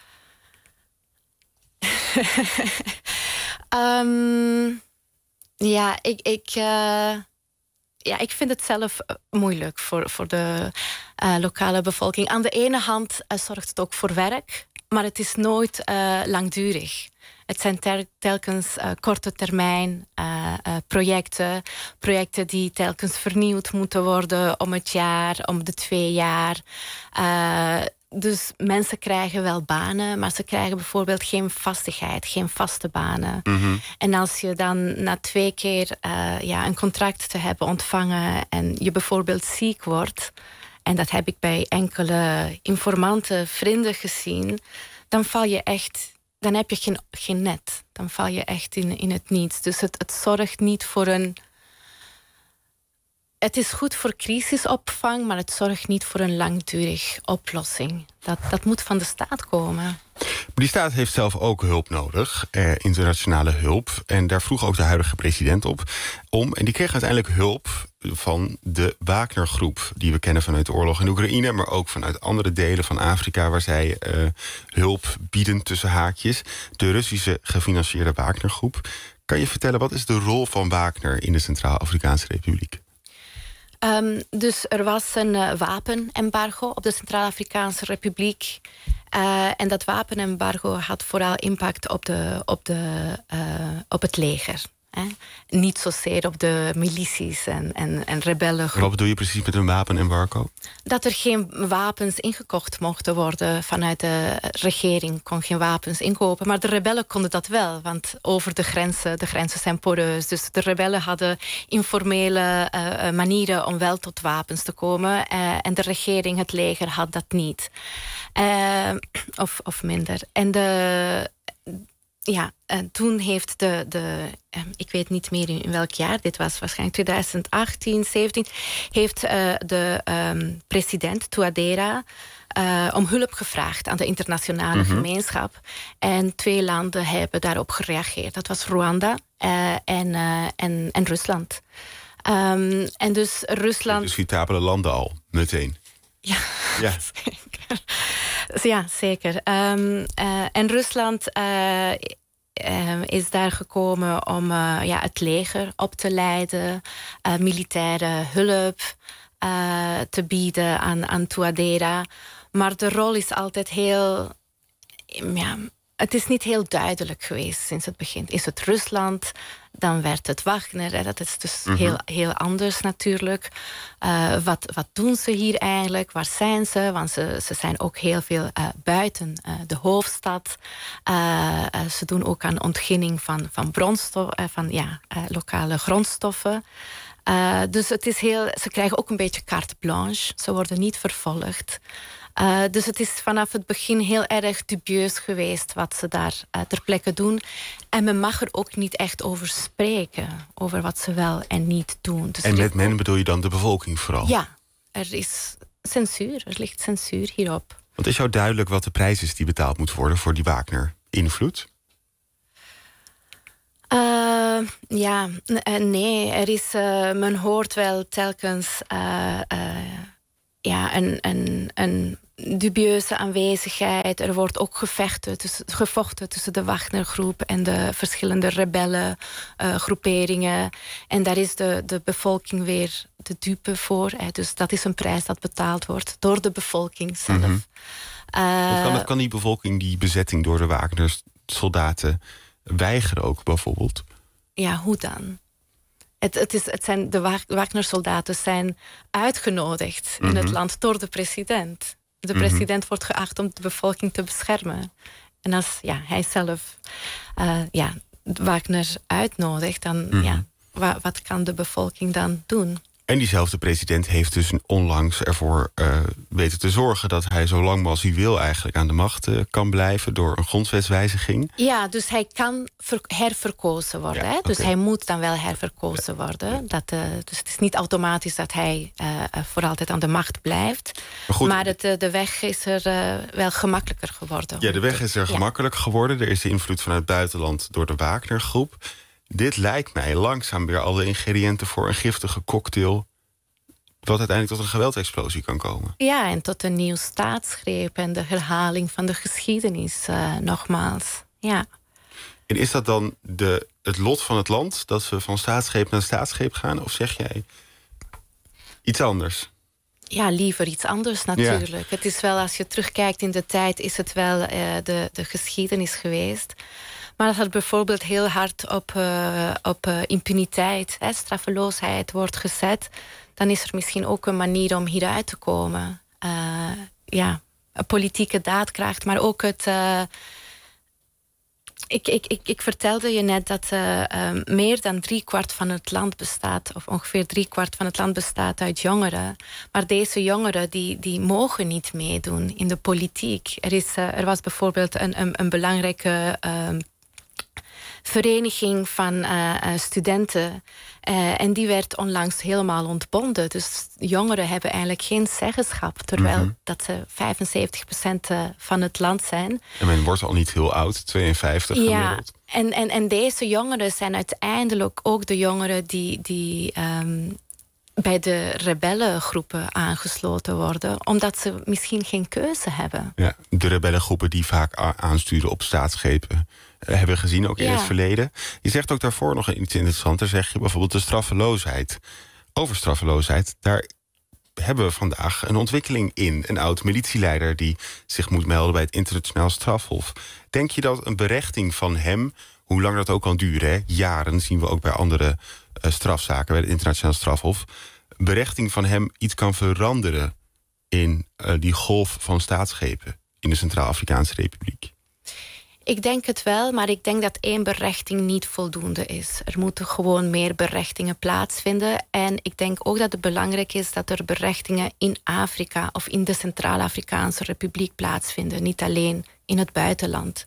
Speaker 7: um, ja, ik, ik, uh, ja, ik vind het zelf moeilijk voor, voor de uh, lokale bevolking. Aan de ene hand uh, zorgt het ook voor werk, maar het is nooit uh, langdurig. Het zijn tel- telkens uh, korte termijn uh, uh, projecten. Projecten die telkens vernieuwd moeten worden om het jaar, om de twee jaar. Uh, dus mensen krijgen wel banen, maar ze krijgen bijvoorbeeld geen vastigheid, geen vaste banen. Mm-hmm. En als je dan na twee keer uh, ja, een contract te hebben ontvangen en je bijvoorbeeld ziek wordt, en dat heb ik bij enkele informanten, vrienden gezien, dan val je echt... dan heb je geen, geen net. Dan val je echt in, in het niets. Dus het, het zorgt niet voor een... Het is goed voor crisisopvang, maar het zorgt niet voor een langdurig oplossing. Dat, dat moet van de staat komen.
Speaker 3: Maar die staat heeft zelf ook hulp nodig, eh, internationale hulp. En daar vroeg ook de huidige president op om. En die kreeg uiteindelijk hulp van de Wagner-groep, die we kennen vanuit de oorlog in Oekraïne, maar ook vanuit andere delen van Afrika waar zij uh, hulp bieden tussen haakjes. De Russische gefinancierde Wagner-groep. Kan je vertellen, wat is de rol van Wagner in de Centraal-Afrikaanse Republiek?
Speaker 7: Um, dus er was een uh, wapenembargo op de Centraal-Afrikaanse Republiek. Uh, en dat wapenembargo had vooral impact op, de, op, de, uh, op het leger. Hè? Niet zozeer op de milities en, en, en rebellen.
Speaker 3: Wat bedoel je precies met een wapenembargo?
Speaker 7: Dat er geen wapens ingekocht mochten worden vanuit de regering. Kon geen wapens inkopen, maar de rebellen konden dat wel. Want over de grenzen, de grenzen zijn poreus. Dus de rebellen hadden informele uh, manieren om wel tot wapens te komen. Uh, en de regering, het leger, had dat niet. Uh, of, of minder. En de... Ja, en toen heeft de, de um, ik weet niet meer in welk jaar, dit was waarschijnlijk twintig achttien, zeventien, heeft uh, de um, president Touadéra uh, om hulp gevraagd aan de internationale mm-hmm. gemeenschap. En twee landen hebben daarop gereageerd. Dat was Rwanda uh, en, uh, en, en Rusland. Um, en dus Rusland...
Speaker 3: Discutabele landen al, meteen.
Speaker 7: Ja,
Speaker 3: ja.
Speaker 7: zeker. Ja, zeker. Um, uh, en Rusland uh, uh, is daar gekomen om uh, ja, het leger op te leiden, uh, militaire hulp uh, te bieden aan, aan Touadéra. Maar de rol is altijd heel... Ja, het is niet heel duidelijk geweest sinds het begin. Is het Rusland? Dan werd het Wagner. Hè? Dat is dus mm-hmm. heel, heel anders natuurlijk. Uh, wat, wat doen ze hier eigenlijk? Waar zijn ze? Want ze, ze zijn ook heel veel uh, buiten uh, de hoofdstad. Uh, uh, ze doen ook aan ontginning van, van, bronstof, uh, van ja, uh, lokale grondstoffen. Uh, dus het is heel, ze krijgen ook een beetje carte blanche. Ze worden niet vervolgd. Uh, dus het is vanaf het begin heel erg dubieus geweest wat ze daar uh, ter plekke doen. En men mag er ook niet echt over spreken, over wat ze wel en niet doen. Dus
Speaker 3: en met men bedoel je dan de bevolking vooral?
Speaker 7: Ja, er is censuur, er ligt censuur hierop.
Speaker 3: Want is jou duidelijk wat de prijs is die betaald moet worden voor die Wagner-invloed?
Speaker 7: Uh, ja, nee, er is, uh, men hoort wel telkens uh, uh, ja, een, een, een dubieuze aanwezigheid. Er wordt ook gevechten tussen, gevochten tussen de Wagner-groep en de verschillende rebellengroeperingen. Uh, en daar is de, de bevolking weer de dupe voor. Hè. Dus dat is een prijs dat betaald wordt door de bevolking zelf.
Speaker 3: Mm-hmm.
Speaker 7: Uh,
Speaker 3: kan, kan die bevolking die bezetting door de Wagner-soldaten weigeren ook bijvoorbeeld?
Speaker 7: Ja, hoe dan? Het, het, is, het zijn, de Wagner-soldaten zijn uitgenodigd mm-hmm. in het land door de president. De president mm-hmm. wordt geacht om de bevolking te beschermen. En als ja, hij zelf uh, ja, Wagner uitnodigt, dan mm-hmm. ja, wa- wat kan de bevolking dan doen?
Speaker 3: En diezelfde president heeft dus onlangs ervoor uh, weten te zorgen dat hij zo lang als hij wil eigenlijk aan de macht uh, kan blijven door een grondwetswijziging.
Speaker 7: Ja, dus hij kan ver- herverkozen worden. Ja, hè? Dus okay. hij moet dan wel herverkozen ja. worden. Ja. Dat, uh, dus het is niet automatisch dat hij uh, voor altijd aan de macht blijft. Maar, goed, maar het, uh, de weg is er uh, wel gemakkelijker geworden.
Speaker 3: Ja, de weg is er ja. gemakkelijk geworden. Er is de invloed vanuit het buitenland door de Wagner-groep. Dit lijkt mij langzaam weer alle ingrediënten voor een giftige cocktail, wat uiteindelijk tot een geweldexplosie kan komen.
Speaker 7: Ja, en tot een nieuw staatsgreep en de herhaling van de geschiedenis, uh, nogmaals. Ja.
Speaker 3: En is dat dan de, het lot van het land, dat we van staatsgreep naar staatsgreep gaan? Of zeg jij iets anders?
Speaker 7: Ja, liever iets anders natuurlijk. Ja. Het is wel, als je terugkijkt in de tijd, is het wel uh, de, de geschiedenis geweest. Maar dat het bijvoorbeeld heel hard op, uh, op uh, impuniteit, hè, straffeloosheid wordt gezet, dan is er misschien ook een manier om hieruit te komen. Uh, ja, een politieke daadkracht, maar ook het... Uh, ik, ik, ik, ik vertelde je net dat uh, uh, meer dan driekwart van het land bestaat, of ongeveer driekwart van het land bestaat uit jongeren. Maar deze jongeren die, die mogen niet meedoen in de politiek. Er, is, uh, er was bijvoorbeeld een, een, een belangrijke Uh, vereniging van uh, studenten. Uh, en die werd onlangs helemaal ontbonden. Dus jongeren hebben eigenlijk geen zeggenschap, terwijl mm-hmm. dat ze vijfenzeventig procent van het land zijn.
Speaker 3: En men wordt al niet heel oud, tweeënvijftig
Speaker 7: ja,
Speaker 3: gemiddeld.
Speaker 7: En, en, en deze jongeren zijn uiteindelijk ook de jongeren die, die um, bij de rebellengroepen aangesloten worden, omdat ze misschien geen keuze hebben.
Speaker 3: Ja, de rebellengroepen die vaak a- aansturen op staatsgrepen uh, hebben gezien, ook in ja. het verleden. Je zegt ook daarvoor nog iets interessants. Daar zeg je bijvoorbeeld de straffeloosheid. Over straffeloosheid, daar hebben we vandaag een ontwikkeling in. Een oud militieleider die zich moet melden bij het internationaal strafhof. Denk je dat een berechting van hem, hoe lang dat ook kan duren, hè? Jaren zien we ook bij andere uh, strafzaken, bij het internationaal strafhof, berechting van hem iets kan veranderen in uh, die golf van staatsgrepen in de Centraal-Afrikaanse Republiek?
Speaker 7: Ik denk het wel, maar ik denk dat één berechting niet voldoende is. Er moeten gewoon meer berechtingen plaatsvinden. En ik denk ook dat het belangrijk is dat er berechtingen in Afrika of in de Centraal-Afrikaanse Republiek plaatsvinden. Niet alleen in het buitenland.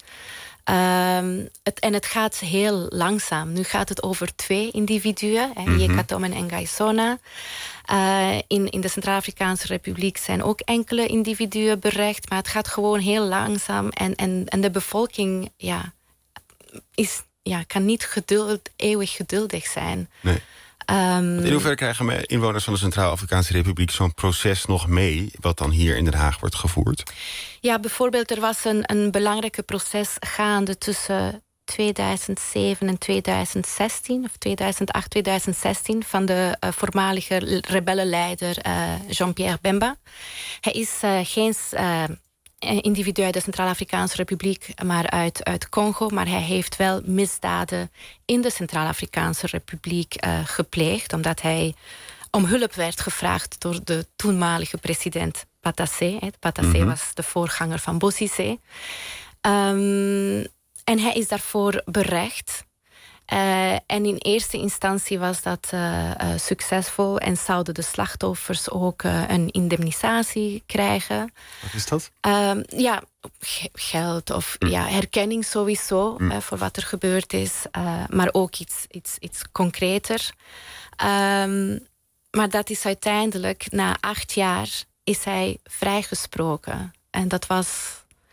Speaker 7: Um, het, en het gaat heel langzaam. Nu gaat het over twee individuen, mm-hmm. Yekatom en Engaisona. Uh, in, in de Centraal-Afrikaanse Republiek zijn ook enkele individuen berecht, maar het gaat gewoon heel langzaam. En, en, en de bevolking ja, is, ja, kan niet geduld, eeuwig geduldig zijn.
Speaker 3: Nee.
Speaker 7: Um,
Speaker 3: in hoeverre krijgen inwoners van de Centraal-Afrikaanse Republiek zo'n proces nog mee, wat dan hier in Den Haag wordt gevoerd?
Speaker 7: Ja, bijvoorbeeld er was een, een belangrijke proces gaande tussen tweeduizend zeven en tweeduizend zestien, of tweeduizend acht, tweeduizend zestien, van de uh, voormalige rebellenleider uh, Jean-Pierre Bemba. Hij is uh, geen uh, individu uit de Centraal-Afrikaanse Republiek, maar uit, uit Congo, maar hij heeft wel misdaden in de Centraal-Afrikaanse Republiek uh, gepleegd, omdat hij om hulp werd gevraagd door de toenmalige president Patassé. Patassé mm-hmm. was de voorganger van Bozizé. Um, en hij is daarvoor berecht. Uh, en in eerste instantie was dat uh, uh, succesvol en zouden de slachtoffers ook uh, een indemnisatie krijgen.
Speaker 3: Wat is dat?
Speaker 7: Uh, ja, g- geld of mm. ja, herkenning sowieso mm. uh, voor wat er gebeurd is. Uh, maar ook iets, iets, iets concreter. Um, maar dat is uiteindelijk, na acht jaar, is hij vrijgesproken. En dat was,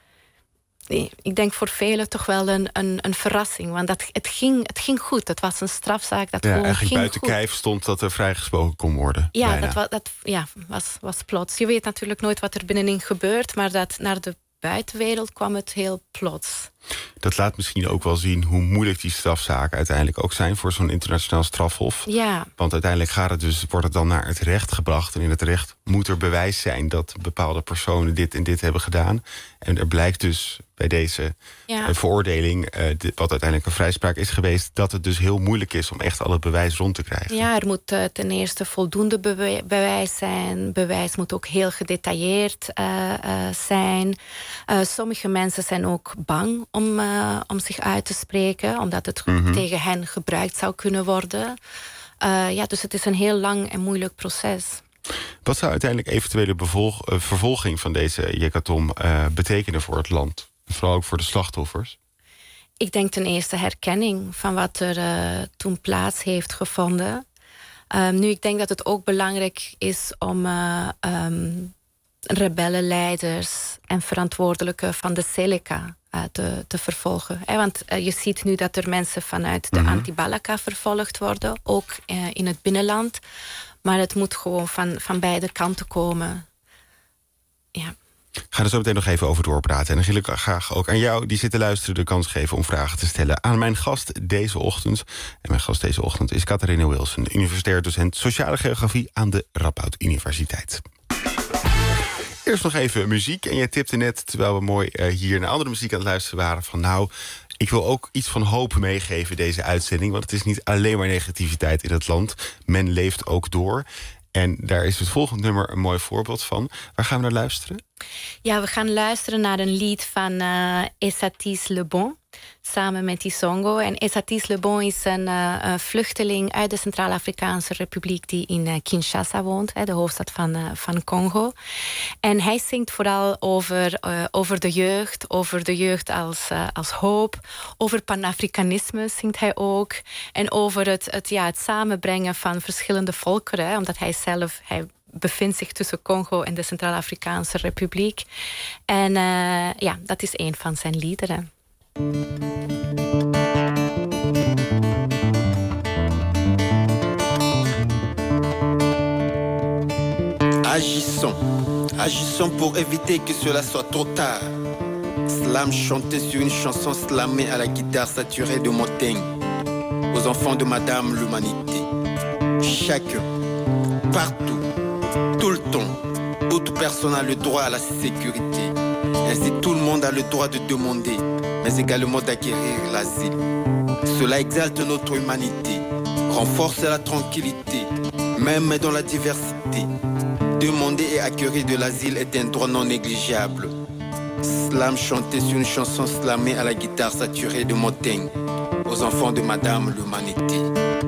Speaker 7: ik denk voor velen toch wel een, een, een verrassing. Want dat, het, ging, het ging goed. Het was een strafzaak dat
Speaker 3: ja,
Speaker 7: gewoon
Speaker 3: eigenlijk
Speaker 7: ging
Speaker 3: buiten
Speaker 7: goed.
Speaker 3: kijf stond dat er vrijgesproken kon worden.
Speaker 7: Ja,
Speaker 3: bijna.
Speaker 7: dat, was, dat ja, was, was plots. Je weet natuurlijk nooit wat er binnenin gebeurt, maar dat naar de buitenwereld kwam het heel plots.
Speaker 3: Dat laat misschien ook wel zien hoe moeilijk die strafzaken uiteindelijk ook zijn voor zo'n internationaal strafhof.
Speaker 7: Ja.
Speaker 3: Want uiteindelijk gaat het dus, wordt het dan naar het recht gebracht. En in het recht moet er bewijs zijn dat bepaalde personen dit en dit hebben gedaan. En er blijkt dus bij deze
Speaker 7: Ja.
Speaker 3: uh, veroordeling, uh, dit, wat uiteindelijk een vrijspraak is geweest, dat het dus heel moeilijk is om echt alle bewijs rond te krijgen.
Speaker 7: Ja, er moet uh, ten eerste voldoende bewe- bewijs zijn. Bewijs moet ook heel gedetailleerd uh, uh, zijn. Uh, sommige mensen zijn ook bang om, uh, om zich uit te spreken, omdat het
Speaker 3: Mm-hmm.
Speaker 7: tegen hen gebruikt zou kunnen worden. Uh, ja, dus het is een heel lang en moeilijk proces.
Speaker 3: Wat zou uiteindelijk eventuele bevolg, uh, vervolging van deze Yekatom uh, betekenen voor het land? Vooral ook voor de slachtoffers?
Speaker 7: Ik denk ten eerste herkenning van wat er uh, toen plaats heeft gevonden. Um, nu, ik denk dat het ook belangrijk is om uh, um, rebellenleiders en verantwoordelijken van de Seleka uh, te, te vervolgen. He, want uh, je ziet nu dat er mensen vanuit de
Speaker 3: Mm-hmm.
Speaker 7: Anti-Balaka vervolgd worden, ook uh, in het binnenland. Maar het moet gewoon van, van beide kanten komen. Ja.
Speaker 3: We gaan er zo meteen nog even over doorpraten. En dan wil ik graag ook aan jou, die zit te luisteren, de kans geven om vragen te stellen aan mijn gast deze ochtend. En mijn gast deze ochtend is Catharina Wilson, universitair docent sociale geografie aan de Radboud Universiteit. Eerst nog even muziek. En jij tipte net, terwijl we mooi uh, hier naar andere muziek aan het luisteren waren, van nou, ik wil ook iets van hoop meegeven deze uitzending. Want het is niet alleen maar negativiteit in het land. Men leeft ook door. En daar is het volgende nummer een mooi voorbeeld van. Waar gaan we naar luisteren?
Speaker 7: Ja, we gaan luisteren naar een lied van uh, Essatis Le Bon, samen met Isongo. En Essatis Le Bon is een uh, vluchteling uit de Centraal-Afrikaanse Republiek die in uh, Kinshasa woont, hè, de hoofdstad van, uh, van Congo. En hij zingt vooral over, uh, over de jeugd, over de jeugd als, uh, als hoop. Over Pan-Afrikanisme zingt hij ook. En over het, het, ja, het samenbrengen van verschillende volkeren, hè, omdat hij zelf... Hij, bevindt zich tussen Congo en de Centraal-Afrikaanse Republiek. En uh, ja, dat is een van zijn liederen.
Speaker 8: Agissons, agissons pour éviter que cela soit trop tard. Slam chanté sur une chanson slamée à la guitare saturée de Moteng. Aux enfants de Madame l'Humanité. Chacun, partout, tout le temps, toute personne a le droit à la sécurité. Ainsi tout le monde a le droit de demander, mais également d'acquérir l'asile. Cela exalte notre humanité, renforce la tranquillité, même dans la diversité. Demander et acquérir de l'asile est un droit non négligeable. Slam chanté sur une chanson slamée à la guitare saturée de Moteng. Aux enfants de Madame l'Humanité.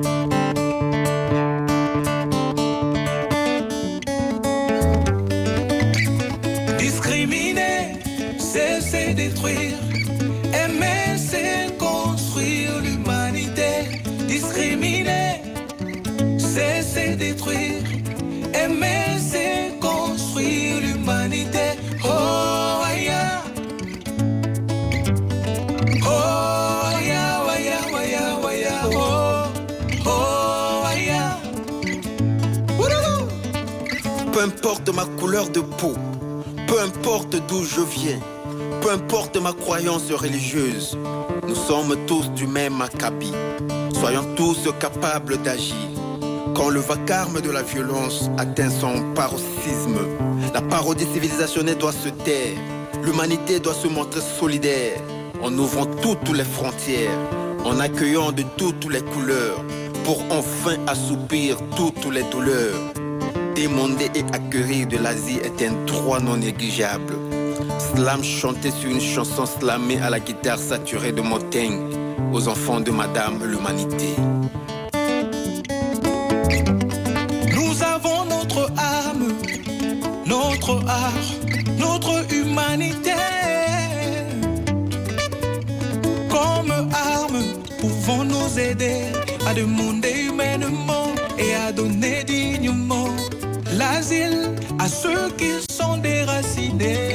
Speaker 9: C'est détruire, aimer c'est construire l'humanité. Discriminer, c'est c'est détruire, aimer c'est construire l'humanité. Oh yeah, oh yeah, yeah, yeah, yeah, oh, oh yeah.
Speaker 8: Peu importe ma couleur de peau, peu importe d'où je viens. Peu importe ma croyance religieuse, nous sommes tous du même acabit. Soyons tous capables d'agir. Quand le vacarme de la violence atteint son paroxysme, la parodie civilisationnelle doit se taire. L'humanité doit se montrer solidaire en ouvrant toutes les frontières, en accueillant de toutes les couleurs, pour enfin assoupir toutes les douleurs. Demander et acquérir de l'Asie est un droit non négligeable. Slam chanté sur une chanson slamée à la guitare saturée de Moteng. Aux enfants de Madame l'Humanité.
Speaker 9: Nous avons notre âme, notre art, notre humanité. Comme armes, pouvons nous aider à demander humainement et à donner dignement l'asile à ceux qui sont déracinés.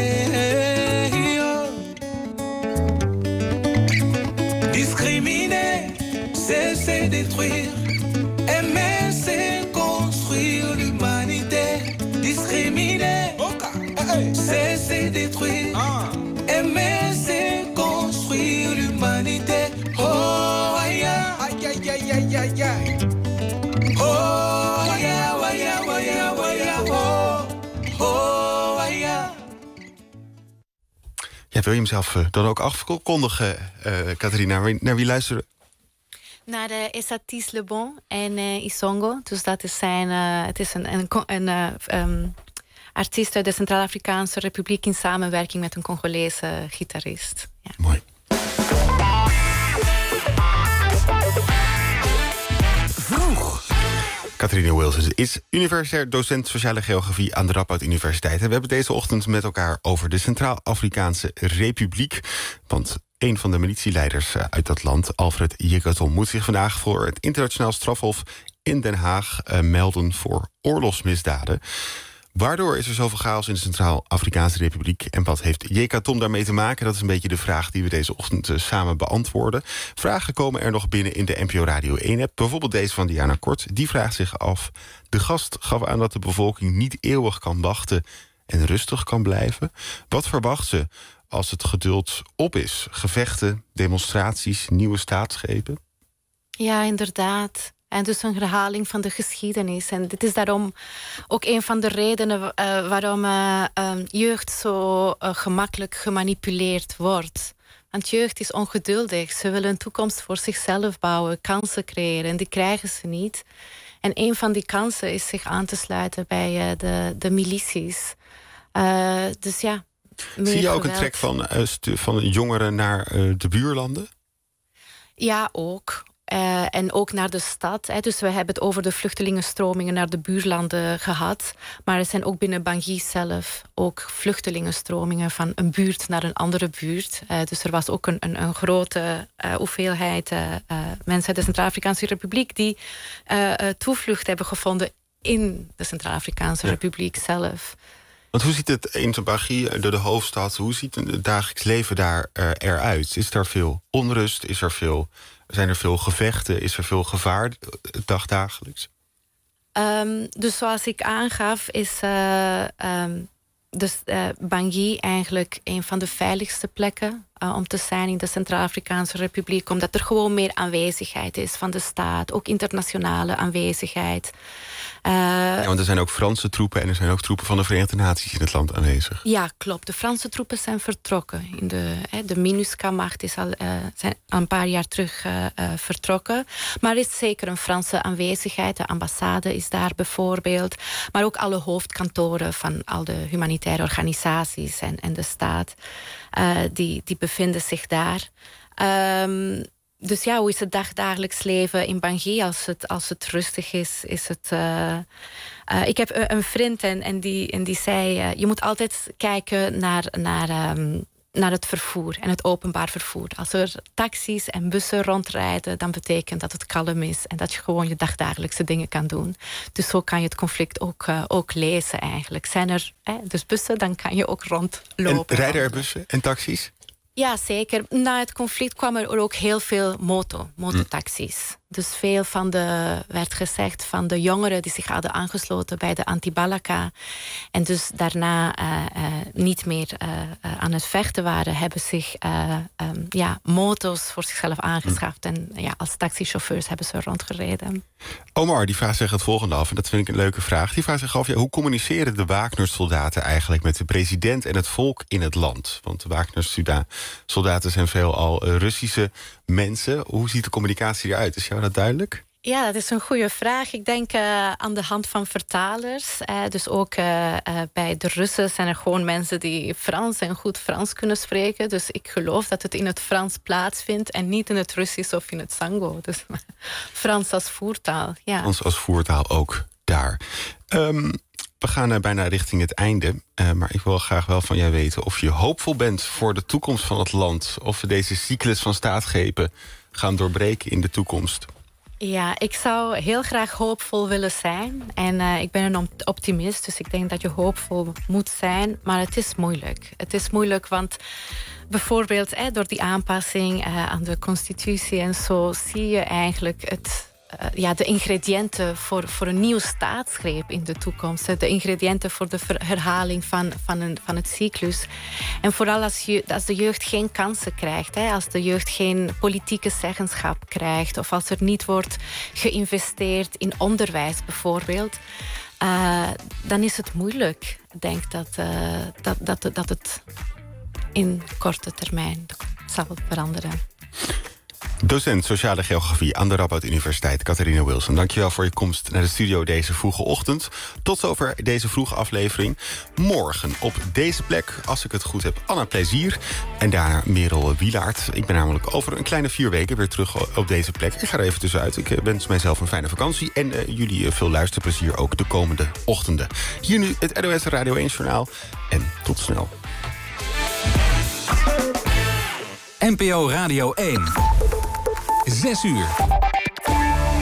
Speaker 9: Discriminer, c'est c'est détruire. Aimer, c'est construire l'humanité. Discriminer, c'est c'est détruire. Aimer, c'est construire. yeah, yeah. Oh, yeah, oh, yeah, oh, yeah, oh, yeah, oh. Oh, yeah.
Speaker 3: Ja, wil je hem zelf uh, dan ook afkondigen, uh, Catharina? Naar wie, naar wie luisteren?
Speaker 7: Naar uh, Essatis Le Bon en uh, Isongo. Dus dat is zijn, uh, het is een, een, een uh, um, artiest uit de Centraal-Afrikaanse Republiek in samenwerking met een Congolese gitarist. Ja.
Speaker 3: Mooi.
Speaker 2: Vroeg.
Speaker 3: Catharina Wilson is universitair docent sociale geografie aan de Radboud Universiteit. En we hebben deze ochtend met elkaar over de Centraal-Afrikaanse Republiek. Want een van de militieleiders uit dat land, Alfred Yekatom, moet zich vandaag voor het internationaal strafhof in Den Haag uh, melden voor oorlogsmisdaden. Waardoor is er zoveel chaos in de Centraal-Afrikaanse Republiek? En wat heeft Yekatom daarmee te maken? Dat is een beetje de vraag die we deze ochtend uh, samen beantwoorden. Vragen komen er nog binnen in de N P O Radio één-app. Bijvoorbeeld deze van Diana Kort. Die vraagt zich af. De gast gaf aan dat de bevolking niet eeuwig kan wachten en rustig kan blijven. Wat verwacht ze als het geduld op is? Gevechten, demonstraties, nieuwe staatsgrepen?
Speaker 7: Ja, inderdaad. En dus een herhaling van de geschiedenis. En dit is daarom ook een van de redenen uh, waarom uh, uh, jeugd zo uh, gemakkelijk gemanipuleerd wordt. Want jeugd is ongeduldig. Ze willen een toekomst voor zichzelf bouwen, kansen creëren. En die krijgen ze niet. En een van die kansen is zich aan te sluiten bij uh, de, de milities. Uh, dus ja, meer
Speaker 3: Zie je ook
Speaker 7: geweld.
Speaker 3: een trek van, uh, stu- van jongeren naar uh, de buurlanden?
Speaker 7: Ja, ook. Uh, en ook naar de stad. Hè. Dus we hebben het over de vluchtelingenstromingen naar de buurlanden gehad. Maar er zijn ook binnen Bangui zelf ook vluchtelingenstromingen van een buurt naar een andere buurt. Uh, dus er was ook een, een, een grote uh, hoeveelheid uh, uh, mensen uit de Centraal-Afrikaanse Republiek die uh, uh, toevlucht hebben gevonden in de Centraal-Afrikaanse
Speaker 3: Ja.
Speaker 7: Republiek zelf.
Speaker 3: Want hoe ziet het in Bangui, de, de hoofdstad, hoe ziet het dagelijks leven daar uh, eruit? Is daar veel onrust? Is er veel, zijn er veel gevechten? Is er veel gevaar dagdagelijks?
Speaker 7: Um, dus zoals ik aangaf, is uh, um, dus, uh, Bangui eigenlijk een van de veiligste plekken uh, om te zijn in de Centraal-Afrikaanse Republiek. Omdat er gewoon meer aanwezigheid is van de staat. Ook internationale aanwezigheid. Uh,
Speaker 3: Ja, want er zijn ook Franse troepen en er zijn ook troepen van de Verenigde Naties in het land aanwezig.
Speaker 7: Ja, klopt. De Franse troepen zijn vertrokken. In de hè, de MINUSCA-macht is al, uh, zijn al een paar jaar terug uh, uh, vertrokken. Maar er is zeker een Franse aanwezigheid. De ambassade is daar bijvoorbeeld. Maar ook alle hoofdkantoren van al de humanitaire organisaties en, en de staat. Uh, die, die bevinden zich daar. Um, Dus ja, hoe is het dagdagelijks leven in Bangui? Als het, als het rustig is, is het... Uh, uh, ik heb een vriend en, en, die, en die zei... Uh, je moet altijd kijken naar, naar, um, naar het vervoer en het openbaar vervoer. Als er taxis en bussen rondrijden, dan betekent dat het kalm is en dat je gewoon je dagdagelijkse dingen kan doen. Dus zo kan je het conflict ook, uh, ook lezen eigenlijk. Zijn er eh, dus bussen, dan kan je ook rondlopen.
Speaker 3: En rijden er bussen en taxis?
Speaker 7: Ja, zeker. Na het conflict kwamen er ook heel veel moto, mototaxis. Dus veel van de, werd gezegd, van de jongeren die zich hadden aangesloten bij de Anti-Balaka en dus daarna uh, uh, niet meer uh, uh, aan het vechten waren, hebben zich uh, um, ja, moto's voor zichzelf aangeschaft. En ja, als taxichauffeurs hebben ze rondgereden.
Speaker 3: Omar die vraagt zich het volgende af, en dat vind ik een leuke vraag. Die vraagt zich af, ja, hoe communiceren de Wagner-soldaten eigenlijk met de president en het volk in het land? Want de Wagner-soldaten zijn veelal uh, Russische mensen. Hoe ziet de communicatie eruit? Is jou dat duidelijk?
Speaker 7: Ja, dat is een goede vraag. Ik denk uh, aan de hand van vertalers. Uh, dus ook uh, uh, bij de Russen zijn er gewoon mensen die Frans en goed Frans kunnen spreken. Dus ik geloof dat het in het Frans plaatsvindt en niet in het Russisch of in het Sango. Dus Frans als voertaal, ja.
Speaker 3: Frans als voertaal ook daar. Um, we gaan uh, bijna richting het einde. Uh, maar ik wil graag wel van jij weten of je hoopvol bent voor de toekomst van het land. Of we deze cyclus van staatsgrepen gaan doorbreken in de toekomst.
Speaker 7: Ja, ik zou heel graag hoopvol willen zijn. En uh, ik ben een optimist, dus ik denk dat je hoopvol moet zijn. Maar het is moeilijk. Het is moeilijk, want bijvoorbeeld eh, door die aanpassing uh, aan de constitutie en zo zie je eigenlijk het, uh, ja, de ingrediënten voor, voor een nieuw staatsgreep in de toekomst. De ingrediënten voor de herhaling van, van, een, van het cyclus. En vooral als, je, als de jeugd geen kansen krijgt, hè, als de jeugd geen politieke zeggenschap krijgt, of als er niet wordt geïnvesteerd in onderwijs bijvoorbeeld, uh, dan is het moeilijk. Ik denk dat, uh, dat, dat, dat het in korte termijn zal veranderen.
Speaker 3: Docent Sociale Geografie aan de Radboud Universiteit, Catharina Wilson. Dankjewel voor je komst naar de studio deze vroege ochtend. Tot zover deze vroege aflevering. Morgen op deze plek, als ik het goed heb, Anna Plezier. En daarna Merel Wielaert. Ik ben namelijk over een kleine vier weken weer terug op deze plek. Ik ga er even tussenuit. Ik wens mijzelf een fijne vakantie. En uh, jullie veel luisterplezier ook de komende ochtenden. Hier nu het N O S Radio één Journaal. En tot snel.
Speaker 2: N P O Radio één. Zes uur.